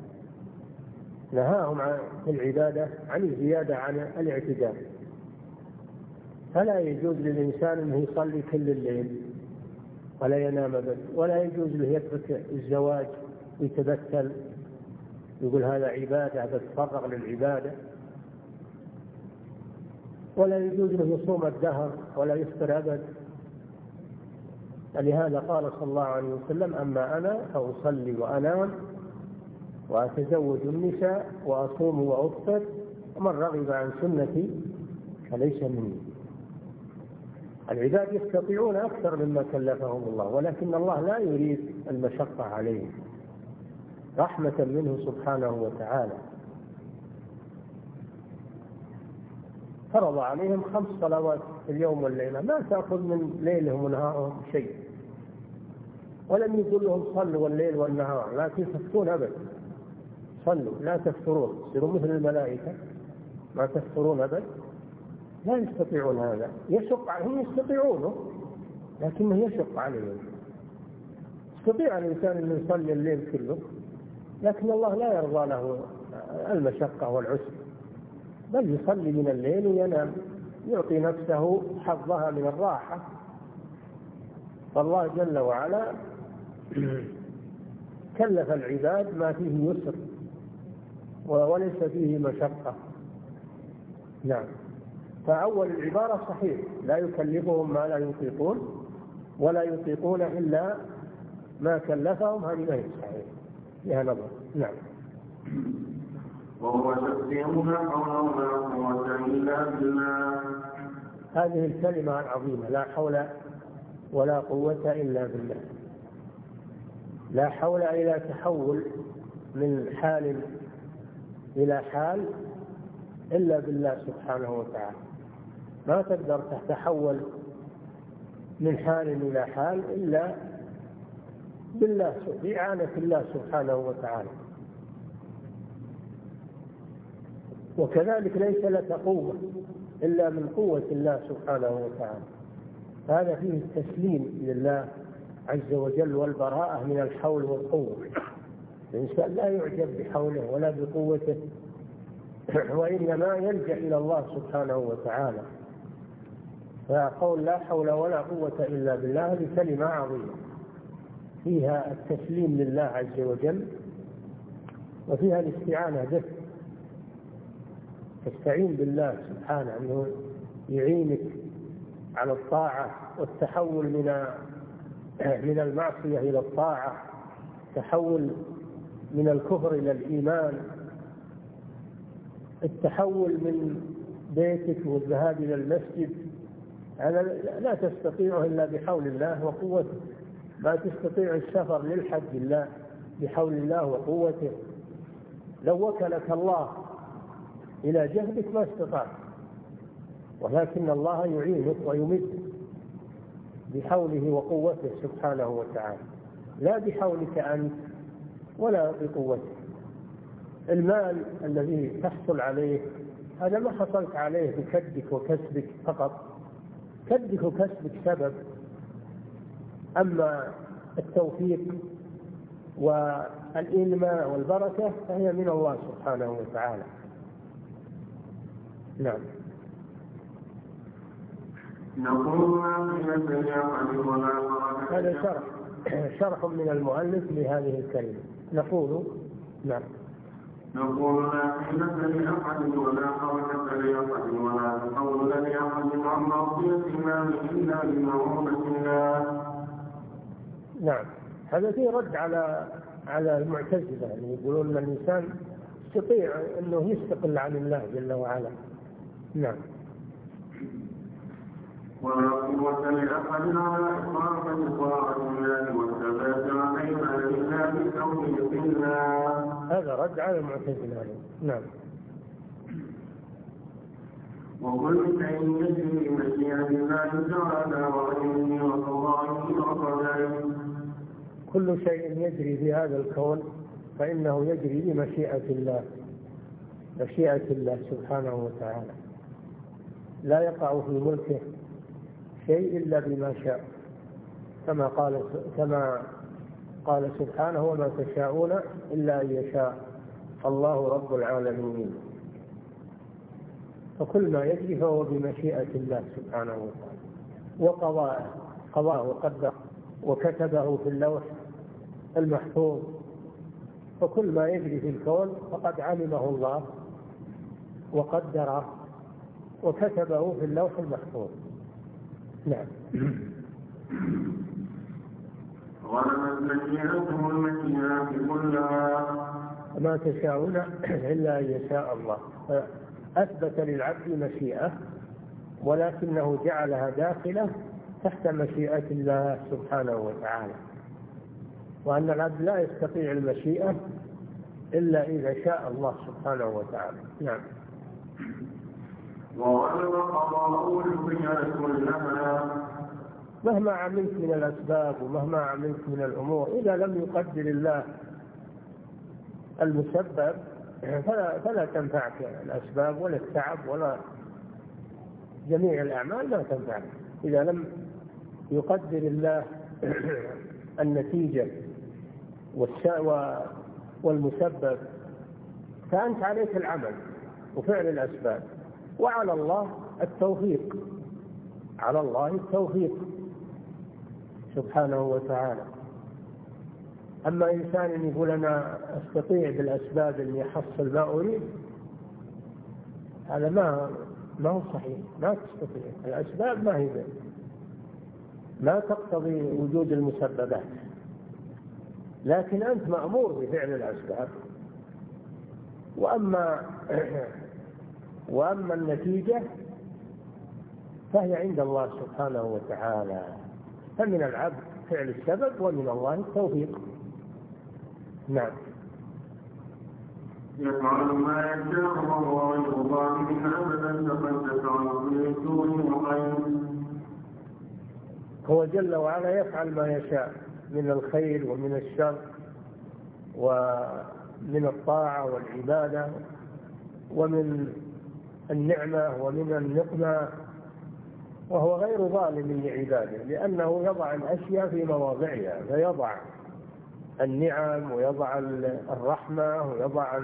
نهاهم في العبادة عن الزيادة عن الاعتدال. فلا يجوز للإنسان أنه يصلي كل الليل ولا ينام أبدا، ولا يجوز له يترك الزواج ويتبتل يقول هذا عبادة بتفرغ للعبادة، ولا يجوز له يصوم الدهر ولا يفطر أبدا. لهذا قال صلى الله عليه وسلم: أما أنا فأصلي وأنام وأتزوج النساء وأصوم وأفطر، ومن رغب عن سنتي فليس مني. العباد يستطيعون أكثر مما كلفهم الله، ولكن الله لا يريد المشقة عليهم رحمة منه سبحانه وتعالى. فرض عليهم 5 صلوات في اليوم والليلة، ما تأخذ من ليلهم ونهارهم شيء، ولم يقول لهم صلوا الليل والنهار لا تفترون أبدا، صلوا لا تفترون، تصيروا مثل الملائكة ما تفترون أبدا. لا يستطيعون هذا، يشق عليهم، يستطيعونه لكنه يشق عليهم. يستطيع الإنسان أن يصلي الليل كله، لكن الله لا يرضى له المشقة والعسر، بل يصلي من الليل وينام، يعطي نفسه حظها من الراحة. فالله جل وعلا كلف العباد ما فيه يسر وليس فيه مشقة. نعم. فأول العبارة صحيح، لا يكلفهم ما لا يطيقون ولا يطيقون إلا ما كلفهم، هذه ما هي صحيح لها نظر. نعم.
وهو تقديم لا حول ولا قوة إلا بالله.
هذه الكلمة العظيمة، لا حول ولا قوة إلا بالله. لا حول إلى تحول من حال إلى حال إلا بالله سبحانه وتعالى. ما تقدر تتحول من حال إلى حال إلا بالله، بإعانة الله سبحانه وتعالى. وكذلك ليس لك قوة إلا من قوة الله سبحانه وتعالى. هذا فيه التسليم لله عز وجل والبراءة من الحول والقوة. الإنسان لا يعجب بحوله ولا بقوته، وإنما يلجأ إلى الله سبحانه وتعالى. فقول لا حول ولا قوة إلا بالله هذه كلمة عظيمة، فيها التسليم لله عز وجل وفيها الاستعانة به. تستعين بالله سبحانه أنه يعينك على الطاعة والتحول من المعصية إلى الطاعة، تحول من الكفر إلى الإيمان، التحول من بيتك والذهاب إلى المسجد. هذا لا تستطيعه إلا بحول الله وقوته. ما تستطيع السفر للحج إلا بحول الله وقوته. لو وكلك الله إلى جهدك ما استطعت، ولكن الله يعينك ويمدك بحوله وقوته سبحانه وتعالى، لا بحولك أنت ولا بقوتك. المال الذي تحصل عليه هذا ما حصلت عليه بكدك وكسبك فقط، كدك وكسبك سبب، أما التوفيق والإنماء والبركة فهي من الله سبحانه وتعالى. نعم. هذا شرح من المؤلف لهذه الكلمة. نقول نعم.
نقول لا حيلة لأحد ولا حركة لأحد ولا تحول لأحد عن معصية الله إلا بمعونة الله.
نعم. هذا فيه رد على المعتزلة، يعني يقولون أن الإنسان يستطيع أنه يستقل عن الله جل وعلا. نعم.
ولا قوة لأحد على إقامة طاعة الله والثبات عليها إلا بتوفيق الله.
هذا رد على المعتزلة. نعم.
وكل شيء يجري بمشيئة الله تعالى وعلمه وقضائه وقدره.
كل شيء يجري في هذا الكون فإنه يجري بمشيئة الله، مشيئة الله سبحانه وتعالى. لا يقع في ملكه شيء إلا بما شاء، كما قال سبحانه وما تشاءون إلا أن يشاء الله رب العالمين. فكل ما يجري فهو بمشيئة الله سبحانه وتعالى وقضاءه وقدر وكتبه في اللوح المحفوظ. فكل ما يجري في الكون فقد علمه الله وقدره وكتبه في اللوح المحفوظ. نعم.
ولمت مشيئته المشيئات كلها.
ما تشاءون إلا أن يشاء الله. أثبت للعبد مشيئة ولكنه جعلها داخلة تحت مشيئة الله سبحانه وتعالى، وأن العبد لا يستطيع المشيئة إلا إذا شاء الله سبحانه وتعالى. نعم.
وغلب قضاءه الخير كلها.
مهما عملت من الأسباب ومهما عملت من الأمور، إذا لم يقدر الله المسبب فلا تنفعك الأسباب ولا التعب ولا جميع الأعمال لا تنفعك. إذا لم يقدر الله النتيجة والمسبب فأنت عليك العمل وفعل الأسباب، وعلى الله التوفيق، على الله التوفيق سبحانه وتعالى. أما إنسان يقول أنا أستطيع بالأسباب أن يحصل ما أريد، هذا ما هو صحيح. ما تستطيع، الأسباب ما تقتضي وجود المسببات، لكن أنت مأمور بفعل الأسباب. وأما النتيجة فهي عند الله سبحانه وتعالى، فمن العبد فعل السبب ومن الله التوفيق. نعم.
يفعل ما يشاء وهو غير ظالم أبدا تقدس عن كل سوء وخير.
هو جل وعلا يفعل ما يشاء من الخير ومن الشر ومن الطاعة والعبادة ومن النعمة ومن النقمة، وهو غير ظالم لعباده، لأنه يضع الأشياء في مواضعها، فيضع النعم ويضع الرحمة ويضع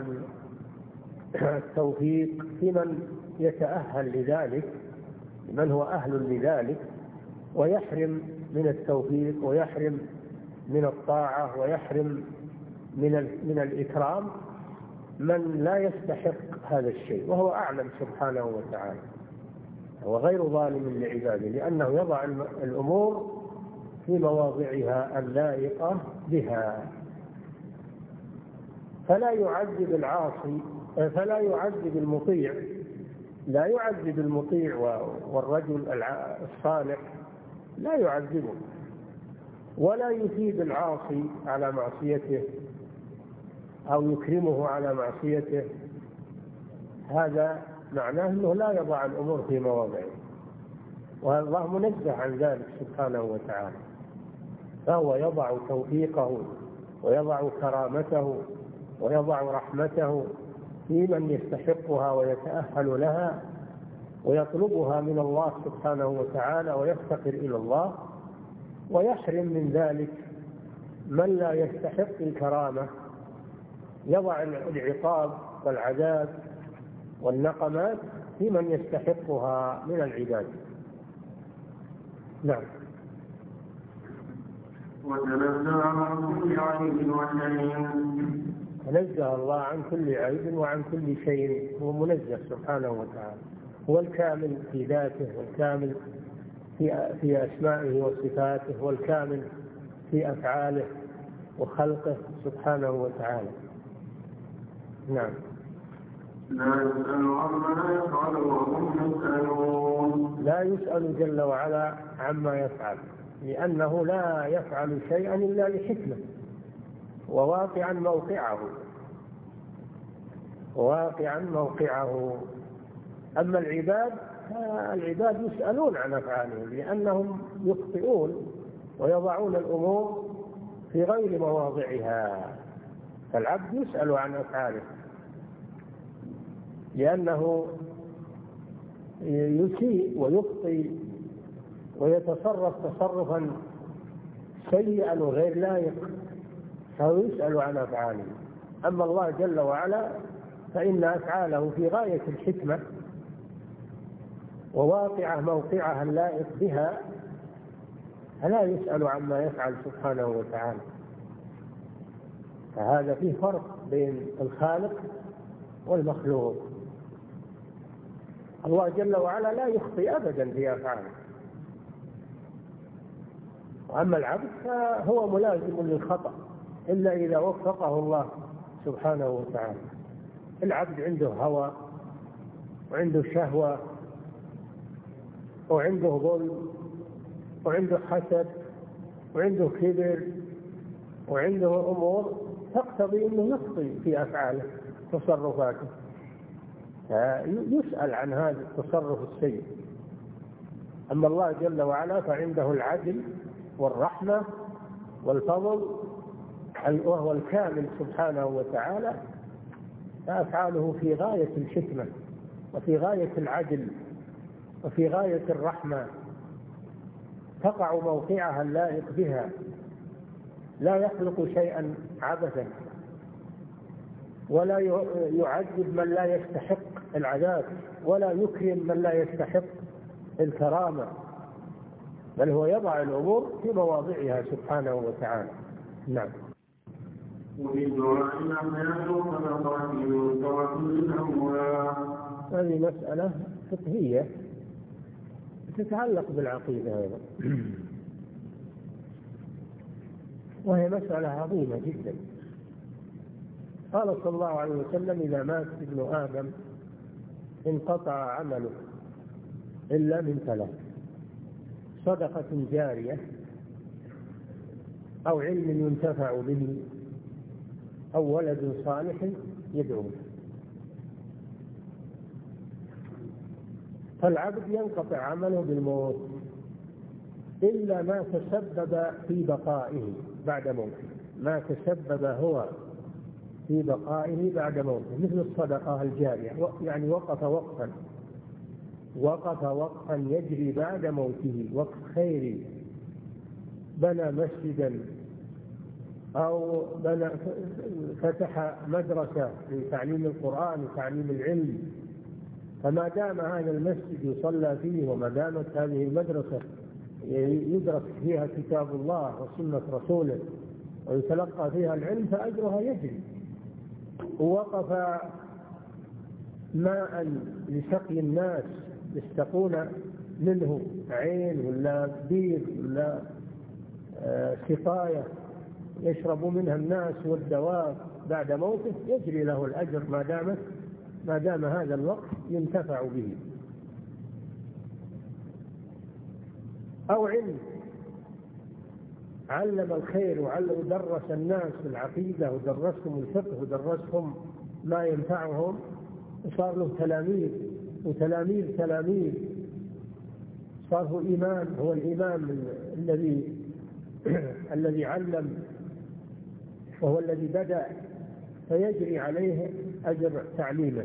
التوفيق في من يتأهل لذلك، من هو أهل لذلك، ويحرم من التوفيق ويحرم من الطاعة ويحرم من الإكرام من لا يستحق هذا الشيء، وهو أعلم سبحانه وتعالى. هو غير ظالم لعباده لأنه يضع الأمور في مواضعها اللائقة بها، فلا يعذب العاصي، فلا يعذب المطيع، لا يعذب المطيع والرجل الصالح لا يعذبه، ولا يثيب العاصي على معصيته أو يكرمه على معصيته. هذا معناه أنه لا يضع الأمور في مواضعه، والله منزه عن ذلك سبحانه وتعالى. فهو يضع توفيقه ويضع كرامته ويضع رحمته في من يستحقها ويتأهل لها ويطلبها من الله سبحانه وتعالى ويفتقر إلى الله، ويحرم من ذلك من لا يستحق الكرامة، يضع العقاب والعذاب والنقمات في من يستحقها من العباد. نعم.
وتنزه عن كل عيب وشيء.
تنزه الله عن كل عيب وعن كل شيء، هو منزه سبحانه وتعالى، هو الكامل في ذاته والكامل في أسمائه وصفاته والكامل في أفعاله وخلقه سبحانه وتعالى. نعم.
لا يسأل عما يفعل وهم يسألون.
لا يسأل جل وعلا عما يفعل، لأنه لا يفعل شيئا إلا لحكمة وواقعا موقعه. أما العباد يسألون عن أفعالهم لأنهم يخطئون ويضعون الأمور في غير مواضعها، فالعبد يسأل عن أفعاله لأنه يسيء ويخطئ ويتصرف تصرفا سيئا وغير لائق، فهو يسأل عن أفعاله. أما الله جل وعلا فإن أفعاله في غاية الحكمة وواقعه موقعها اللائق بها، فلا يسأل عما يفعل سبحانه وتعالى. فهذا فيه فرق بين الخالق والمخلوق. الله جل وعلا لا يخطئ أبدا في أفعاله، وأما العبد فهو ملازم للخطأ إلا إذا وفقه الله سبحانه وتعالى. العبد عنده هوى وعنده شهوة وعنده ظلم وعنده حسد وعنده كبر وعنده أمور تقتضي أنه يخطئ في أفعاله تصرفاته، يسأل عن هذا التصرف السيء. أما الله جل وعلا فعنده العدل والرحمة والفضل وهو الكامل سبحانه وتعالى، فأفعاله في غاية الحكمة وفي غاية العدل وفي غاية الرحمة، تقع موقعها اللائق بها، لا يخلق شيئا عبثا. ولا يعذب من لا يستحق العذاب، ولا يكرم من لا يستحق الكرامة، بل هو يضع الأمور في مواضعها سبحانه وتعالى. نعم. هذه مسألة فقهية تتعلق بالعقيدة أيضا، وهي مسألة عظيمة جدا. قال صلى الله عليه وسلم: إذا مات ابن آدم انقطع عمله إلا من ثلاث: صدقة جارية، أو علم ينتفع به، أو ولد صالح يدعو له. فالعبد ينقطع عمله بالموت إلا ما تسبب في بقائه بعد موته، ما تسبب هو في بقائه بعد موته، مثل الصدقة الجارية، يعني وقف وقفا يجري بعد موته، وقف خيري، بنى مسجدا أو فتح مدرسة لتعليم القرآن وتعليم العلم، فما دام هذا المسجد يصلى فيه، وما دامت هذه المدرسة يدرس فيها كتاب الله وسنة رسوله ويتلقى فيها العلم، فأجرها يجري. ووقف ماء لسقي الناس يستقون منه، عين ولا بير ولا سقاية يشرب منها الناس والدواب، بعد موته يجري له الأجر ما دام هذا الوقت ينتفع به. أو علم علم الخير ودرس الناس العقيدة ودرسهم الفقه ودرسهم ما ينفعهم، وصار له تلاميذ وتلاميذ تلاميذ، صار هو إمام، هو الإمام الذي علم وهو الذي بدأ، فيجري عليه أجر تعليمه.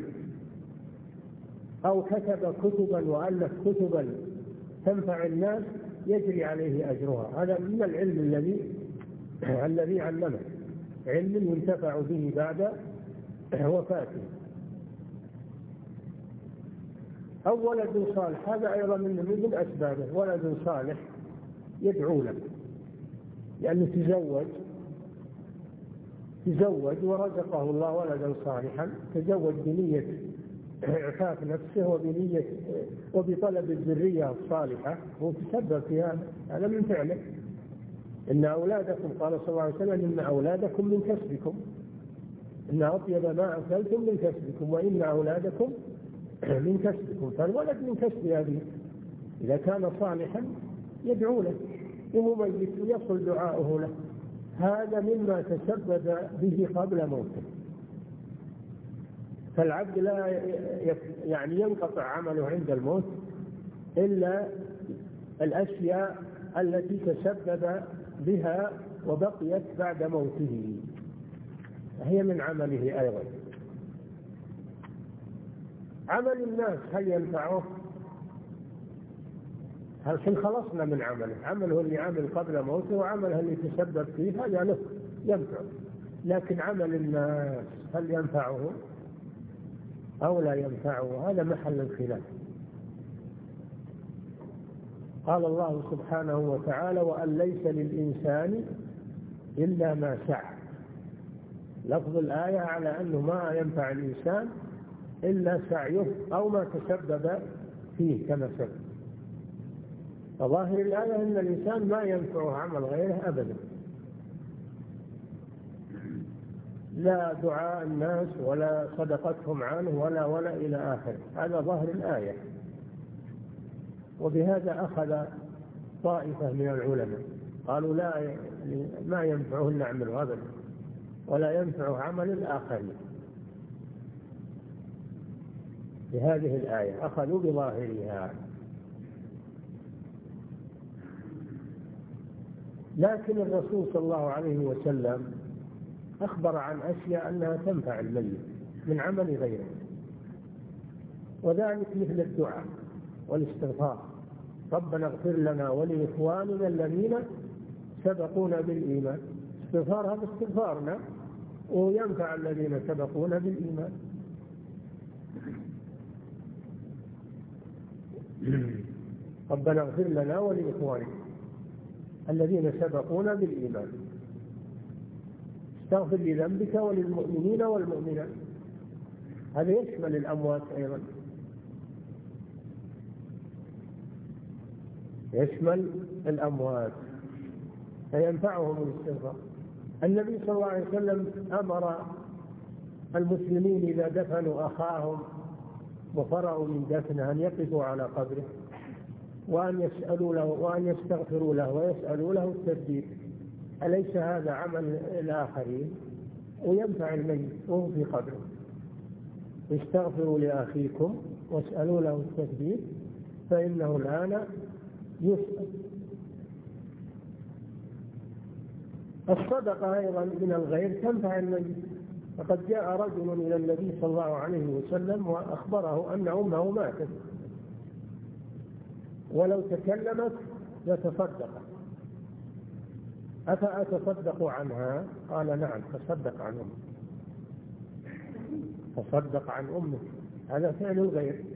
أو كتب كتبا وألف كتبا تنفع الناس، يجري عليه أجرها. هذا من العلم الذي علمه، علم ينتفع به بعد وفاته. أو ولد صالح، هذا أيضا من أسبابه، ولد صالح يدعو له، لأنه تزوج ورزقه الله ولدا صالحا، تزوج بنية إعفاف نفسه وبطلب الذرية الصالحة، وتسبب في هذا من فعله. إن أولادكم، قال صلى الله عليه وسلم: إن أولادكم من كسبكم، إن أطيب ما أكلتم من كسبكم، وإن أولادكم من كسبكم. فالولد من كسب هذه، إذا كان صالحا يدعو له، ومميت يصل دعاؤه له، هذا مما تسبب به قبل موته. فالعبد لا ينقطع عمله عند الموت إلا الأشياء التي تسبب بها وبقيت بعد موته، هي من عمله أيضا. عمل الناس هل ينفعه؟ هل خلصنا من عمله اللي عمل قبل موته، وعمله اللي تسبب فيه، هذا له ينفع. لكن عمل الناس هل ينفعه أو لا ينفعه؟ هذا محل الخلاف. قال الله سبحانه وتعالى: وأن ليس للإنسان إلا ما سعى. لفظ الآية على أنه ما ينفع الإنسان إلا سعيه أو ما تسبب فيه كما سبب. فظاهر الآية أن الإنسان ما ينفعه عمل غيره أبدا، لا دعاء الناس ولا صدقتهم عنه ولا إلى آخره. هذا ظاهر الآية. وبهذا أخذ طائفة من العلماء، قالوا لا، ما ينفعه إلا عمله أبدا، ولا ينفع عمل الآخرين. بهذه الآية أخذوا بظاهرها. لكن الرسول صلى الله عليه وسلم أخبر عن أشياء أنها تنفع الميت من عمل غيره، وذلك مثل الدعاء والاستغفار: ربنا اغفر لنا ولإخواننا الذين سبقونا بالإيمان. استغفار هذا استغفارنا، وينفع الذين سبقونا بالإيمان. ربنا اغفر لنا ولإخواننا الذين سبقونا بالإيمان. استغفر لذنبك وللمؤمنين والمؤمنات. هذا يشمل الأموات أيضا، يشمل الأموات فينفعهم الاستغفار. النبي صلى الله عليه وسلم أمر المسلمين إذا دفنوا أخاهم وفرغوا من دفنه أن يقفوا على قبره وأن يسألوا له وأن يستغفروا له ويسألوا له التثبيت. أليس هذا عمل الآخرين وينفع الميت وهو في قبره؟ استغفروا لأخيكم واسألوا له التثبيت فإنه الآن يسأل. الصدقة أيضا من الغير تنفع الميت. فقد جاء رجل إلى النبي صلى الله عليه وسلم وأخبره أن أمه ماتت ولو تكلمت لتصدق، أفأتصدق عنها؟ قال نعم، تصدق عن أمه، تصدق عن أمه. هذا فعل الغير.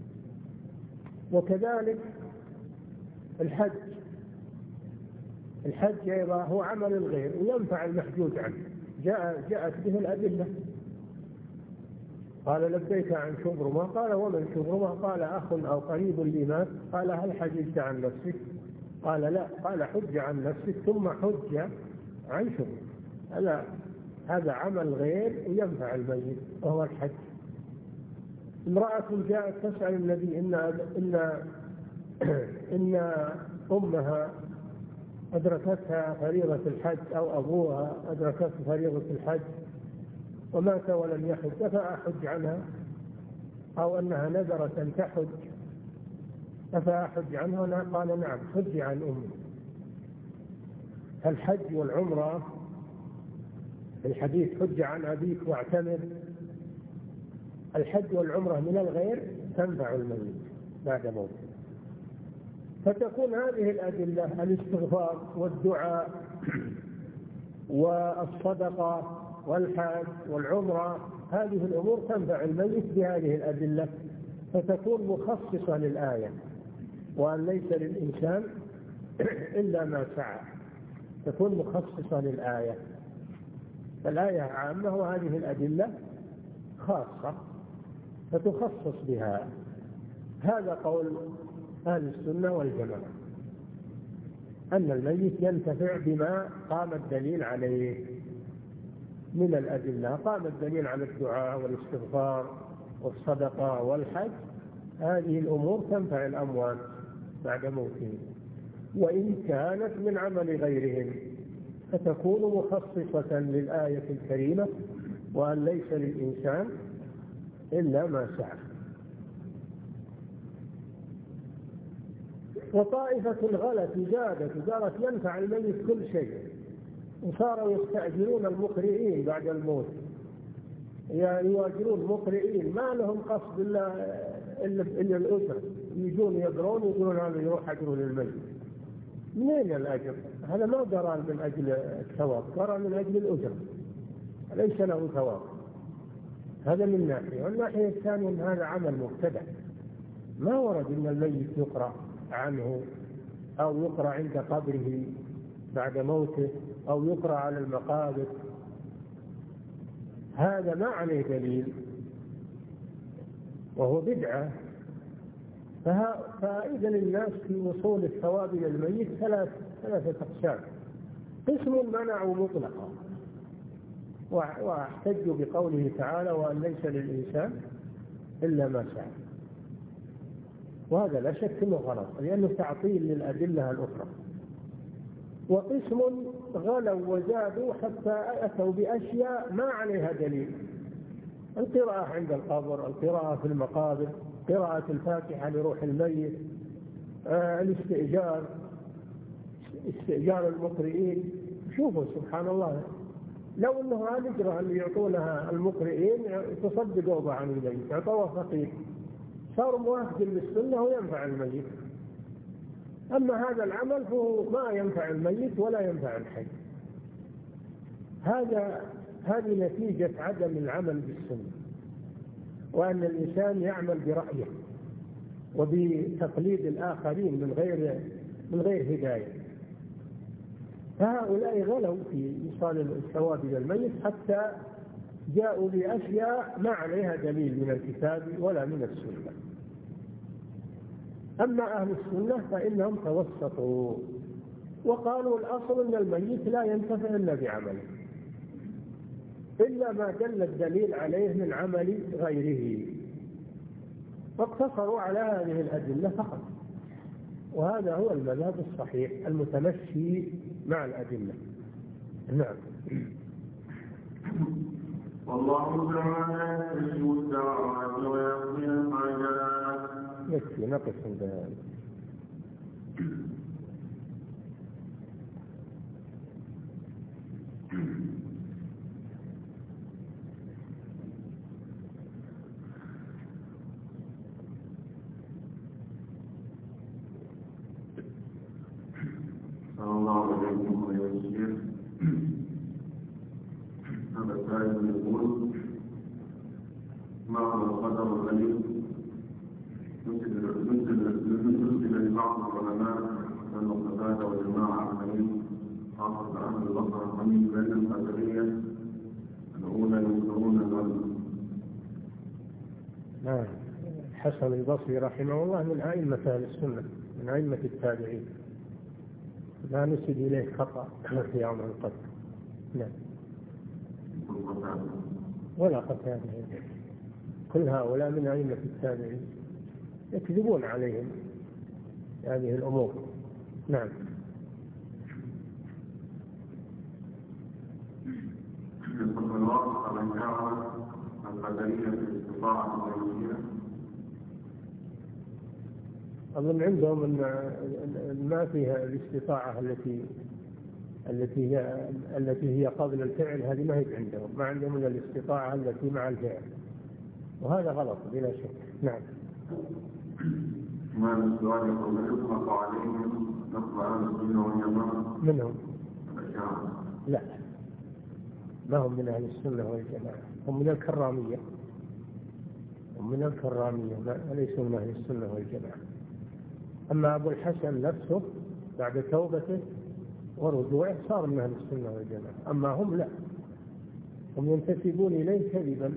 وكذلك الحج أيضا هو عمل الغير وينفع المحجوج عنه. جاءت به الأدلة. قال لبيك عن شبرمة، قال ومن شبرمة؟ قال أخ أو قريب لي مات. قال هل حججت عن نفسك؟ قال لا. قال حج عن نفسك ثم حج عن شبرمة. هذا عمل غير وينفع الميت وهو الحج. امرأة جاءت تسأل النبي إن أمها أدركتها فريضة الحج أو أبوها أدركته فريضة الحج ومات ولم يحج، أفأحج عنها؟ أو أنها نذرت أن تحج أفأحج عنها؟ قال نعم، حج عن أمه. الحج والعمرة في الحديث حج عن أبيك واعتمر. الحج والعمرة من الغير تنفع الميت بعد موته. فتكون هذه الأدلة الاستغفار والدعاء والصدقة والحج والعمرة، هذه الأمور تنفع الميت بهذه الأدلة، فتكون مخصصة للآية. وأن ليس للإنسان إلا ما سعى، تكون مخصصة للآية. فالآية عامة وهذه الأدلة خاصة فتخصص بها. هذا قول أهل السنة والجماعة، أن الميت ينتفع بما قام الدليل عليه من الأدلة. قام الدليل على الدعاء والاستغفار والصدقة والحج، هذه الأمور تنفع الأموات بعد موتهم، وإن كانت من عمل غيرهم فتكون مخصصة للآية الكريمة، وأن ليس للإنسان إلا ما سعى. وطائفة غلت زادت قالت ينفع الميت كل شيء، وصاروا يستأجرون المقرئين بعد الموت، يواجرون مقرئين ما لهم قصد إلا الأجر، يجون يقرون ويقولون هذا يروح أجره للميت. منين الأجر؟ هذا ما قرأ من أجل الثواب، قرأ من أجل الأجر، ليس له ثواب. هذا من ناحية. والناحية الثانية هذا عمل مبتدع، ما ورد أن الميت يقرأ عنه أو يقرأ عند قبره بعد موته أو يقرأ على المقابر، هذا ما عليه دليل وهو بدعة. فإذا الناس في وصول الثواب إلى الميت ثلاثة أقسام: قسم منعوا مطلقا واحتجوا بقوله تعالى وأن ليس للإنسان إلا ما سعى، وهذا لا شك انه غلط لأنه تعطيل للأدلة الأخرى. وقسم غلوا وزادوا حتى أتوا بأشياء ما عليها دليل: القراءة عند القبر، القراءة في المقابر، قراءة الفاتحة لروح الميت، استئجار المقرئين. شوفوا سبحان الله، لو أنه هذه الإجراء اللي يعطونها المقرئين تصدقوا عن الميت، يعطوها فقير، صار موافق للسنة وينفع الميت. أما هذا العمل فهو ما ينفع الميت ولا ينفع الحي. هذا هذه نتيجة عدم العمل بالسنة، وأن الإنسان يعمل برأيه وبتقليد الآخرين من غير هداية. فهؤلاء غلوا في إيصال الثواب إلى الميت حتى جاءوا بأشياء ما عليها دليل من الكتاب ولا من السنة. أما أهل السنة فإنهم توسطوا وقالوا الأصل أن الميت لا ينتفع إلا بعمله، إلا ما دل الدليل عليه من عمل غيره، فاقتصروا على هذه الأدلة فقط. وهذا هو المذهب الصحيح المتمشي مع الأدلة. نعم.
والله تعالى يكشف الدعوات ويقضي الحاجات.
يكفي نقص عند هذا.
الله عليكم ويسير. هذا السائل يقول: ما هو القدر الذي ينزل لبعض العلماء أن القتادة والجماعة الحديث خاصة أهل البصرة الحديث بين القدرية الأولى ينكرون الظن؟
نعم. الحسن البصري رحمه الله من أئمة أهل السنة، من أئمة التابعين، لا نسب إليه خطأ في أمر القدر. نعم. ولا قتادة، كل هؤلاء من أئمة التابعين يكذبون عليهم هذه الأمور. نعم.
يصف الواقع من جعل القدرية في الاستطاعة الغيبية.
أظن عندهم أن ما فيها الاستطاعة التي هي قبل الفعل، هذه ما هي عندهم، ما عندهم إلا الاستطاعة التي مع الفعل، وهذا غلط بلا شك. نعم.
ما السؤال يقول: يطلق عليهم نصب أهل السنة والجماعة
منهم؟
الأشاعرة.
لا، ما هم من أهل السنة والجماعة، هم من الكرامية، ليسوا من أهل السنة والجماعة. أما أبو الحسن نفسه بعد توبته ورجوعه صار من أهل السنة والجماعة، أما هم لا، هم ينتسبون إليه كذبا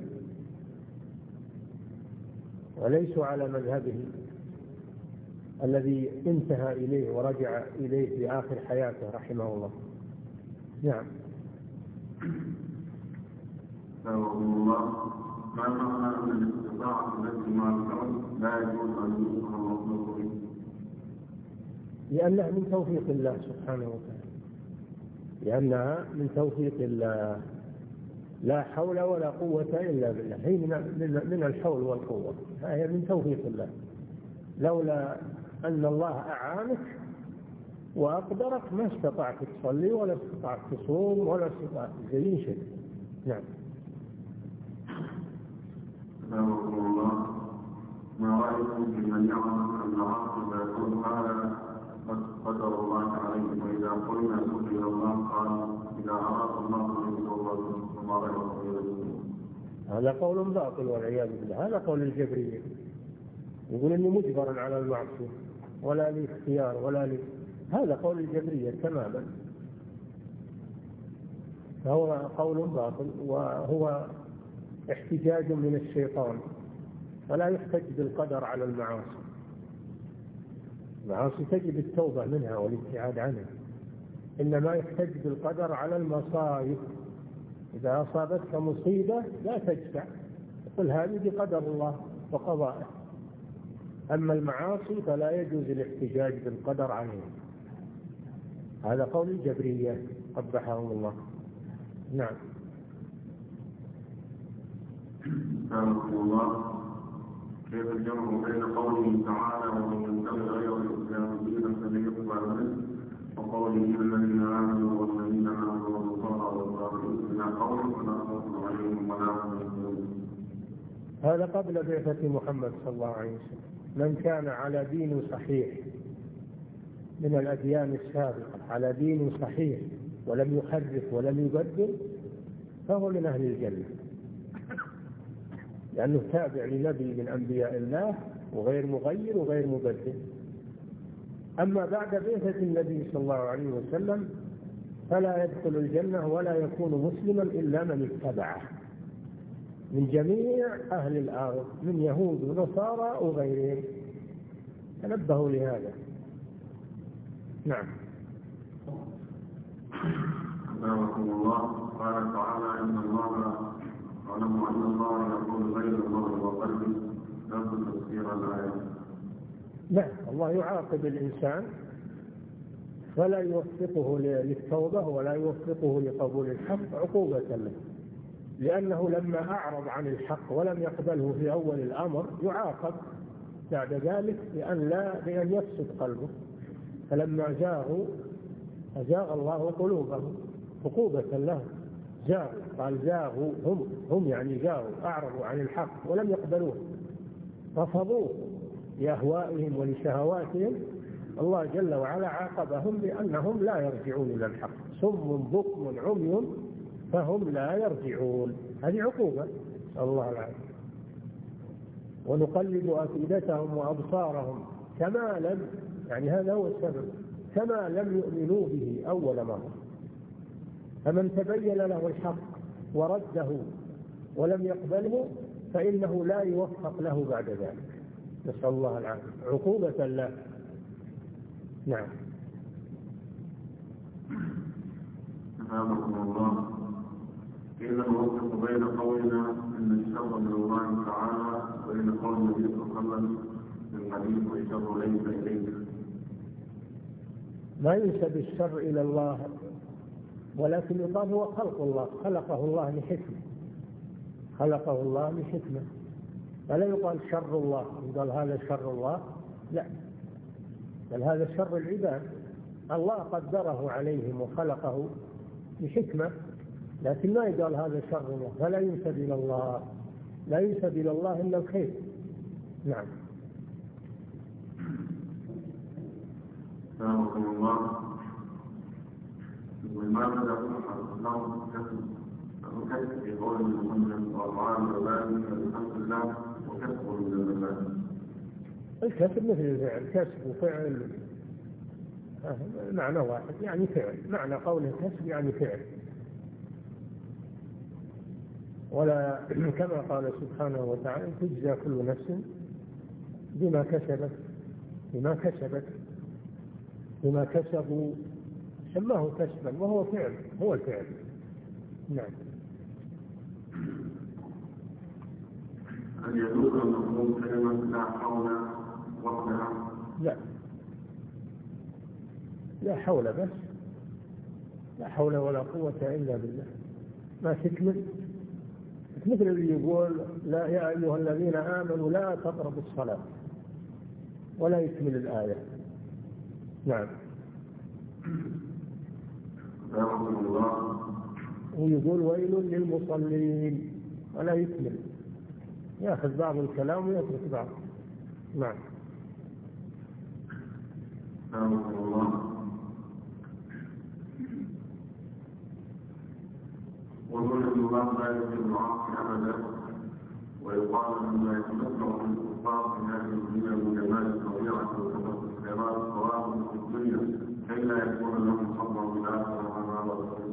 وليسوا على مذهبه الذي انتهى إليه ورجع إليه في آخر حياته رحمه الله. نعم.
ما معنى أن الاستطاعة التي مع الفعل لا يجوز أن يوصف المطلوب به؟
لأنها من توفيق الله سبحانه وتعالى، لأنها من توفيق الله، لا حول ولا قوة إلا بالله، هي من الحول والقوة، هي من توفيق الله. لولا أن الله أعانك وأقدرك ما استطعت تصلي ولا استطعت تصوم ولا استطعت تزين شيء. نعم.
الله، ما رأيكم في من يعلم أن العاقبة يكون هذا قدر الله عليه، وإذا قلنا سبحان الله قال إذا أراد الله من توبة وما رأيكم؟
هذا قول باطل والعياذ بالله، هذا قول الجبرية، يقول إني مجبر على المعصية ولا لي اختيار ولا لي، هذا قول الجبرية تماما، فهو قول باطل وهو احتجاج من الشيطان، ولا يحتج بالقدر على المعاصي. المعاصي تجب التوبة منها والابتعاد عنها، إنما يحتج بالقدر على المصائب. إذا أصابتك مصيبة لا تجزع، قل هذه بقدر الله وقضائه. أما المعاصي فلا يجوز الاحتجاج بالقدر عليها، هذا قول الجبرية قبحهم الله. نعم.
سبحان الله، كيف الجمع بين قوله تعالى ومن يبتغي غير الإسلام دينا فلن يقبل منه، وقوله الذين آمنوا والذين آمنوا والنصارى والصابئين إلى قوله فلا خوف عليهم ولا هم يحزنون؟
هذا قبل بعثة محمد صلى الله عليه وسلم. من كان على دين صحيح من الأديان السابقة، على دين صحيح ولم يحرف ولم يبدل، فهو من أهل الجنة، لأنه تابع لنبي من أنبياء الله وغير مغير وغير مبدل. أما بعد بعثة النبي صلى الله عليه وسلم فلا يدخل الجنة ولا يكون مسلما إلا من اتبعه من جميع أهل الأرض، من يهود ونصارى وغيرهم. تنبهوا لهذا. نعم.
أكرمكم الله. قال تعالى: إن الله واعلموا أن الله يقول بين المرء وقلبه. نفس تفسير الآية.
نعم، الله يعاقب الإنسان فلا يوفقه للتوبة ولا يوفقه لقبول الحق عقوبة له، لأنه لما أعرض عن الحق ولم يقبله في أول الأمر يعاقب بعد ذلك بأن يفسد قلبه. فلما زاغوا أزاغ الله قلوبهم عقوبة له. زاغوا، قال زاغوا هم يعني زاغوا، أعرضوا عن الحق ولم يقبلوه، رفضوه لأهوائهم ولشهواتهم. الله جل وعلا عاقبهم بأنهم لا يرجعون إلى الحق، صم بكم عمي فهم لا يرجعون. هذه عقوبة الله العافية. ونقلب أفئدتهم وأبصارهم كما لم، يعني هذا هو السبب، كما لم يؤمنوا به أول مرة. فمن تبين له الحق ورده ولم يقبله فإنه لا يوفق له بعد ذلك، نسأل الله العافية، عقوبة له. نعم.
أكرمكم الله. إذا نوفق بين قولنا أن الشر من الله تعالى وبين قول النبي صلى الله عليه وسلم من حديث والشر ليس إليك.
ما ينسب الشر إلى الله، ولكن يقال هو خلق الله، خلقه الله لحكمة، خلقه الله لحكمة، فلا يقال شر الله، يقال هذا شر الله، لا، بل هذا شر العباد، الله قدره عليهم وخلقه لحكمة، لكن ما يقال هذا شر الله، فلا ينسب إلى الله، لا ينسب إلى الله إلا الخير. نعم.
أكرمكم الله. ولماذا الله كسب في قول المسلم وأفعال العباد الحمد لله وكسب من العباد؟
الكسب مثل الفعل، كسب وفعل معنى واحد، يعني فعل، معنى قوله كسب يعني فعل. ولا كما قال سبحانه وتعالى: تجزى كل نفس بما كسبوا، سماه كسبا وهو فعل، هو الفعل. نعم.
هل يجوز أن نقول كلمة لا حول وحدها؟
لا حول، بس لا حول ولا قوة إلا بالله، ما تكمل مثل اللي يقول لا يا أيها الذين آمنوا لا تقربوا الصلاة ولا يكمل الآية. نعم. ويقول ويل للمصلين ولا يكمل، يأخذ بعض الكلام ويترك بعض. نعم.
وقل ان الله لا يجب العاصي ابدا، ويقال انما يتمتع من الكفار في هذه الدنيا من جمال الطبيعه وكثره الخيرات سواء في الدنيا كي لا يكون لهم فضل بالاخره وما رسول.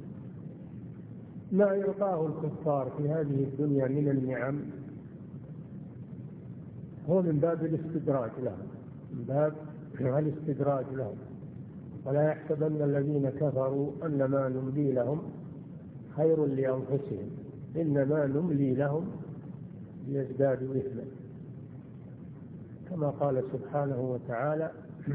ما يعطاه الكفار في هذه الدنيا من النعم هو من باب الاستدراج لهم، من باب الاستدراج لهم. ولا يحسبن الذين كفروا أنما نملي لهم خير لأنفسهم إنما نملي لهم ليزدادوا إثما، كما قال سبحانه وتعالى: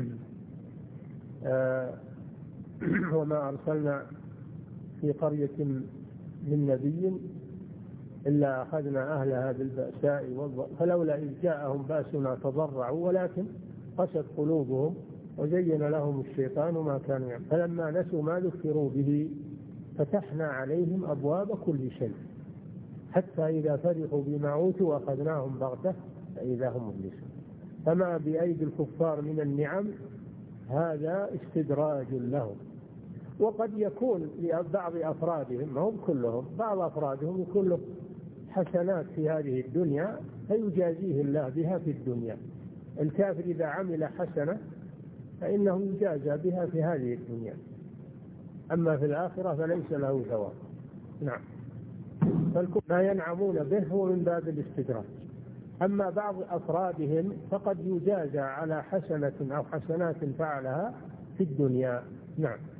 وما أرسلنا في قرية من نبي إلا أخذنا أهلها بالبأساء والضراء فلولا إذ جاءهم بأسنا تضرعوا ولكن قست قلوبهم وزين لهم الشيطان ما كانوا يعملون فلما نسوا ما ذكروا به فتحنا عليهم أبواب كل شيء حتى إذا فرحوا بما أوتوا أخذناهم بغتة فإذا هم مبلسون. فما بأيدي الكفار من النعم هذا استدراج لهم، وقد يكون لبعض أفرادهم، ما هم كلهم، بعض أفرادهم يكون له حسنات في هذه الدنيا فيجازيه الله بها في الدنيا. الكافر إذا عمل حسنة فإنه يجازى بها في هذه الدنيا، أما في الآخرة فليس له ثواب. نعم. ما ينعمون به هو من باب الاستدراج. أما بعض أفرادهم فقد يجازى على حسنة أو حسنات فعلها في الدنيا. نعم.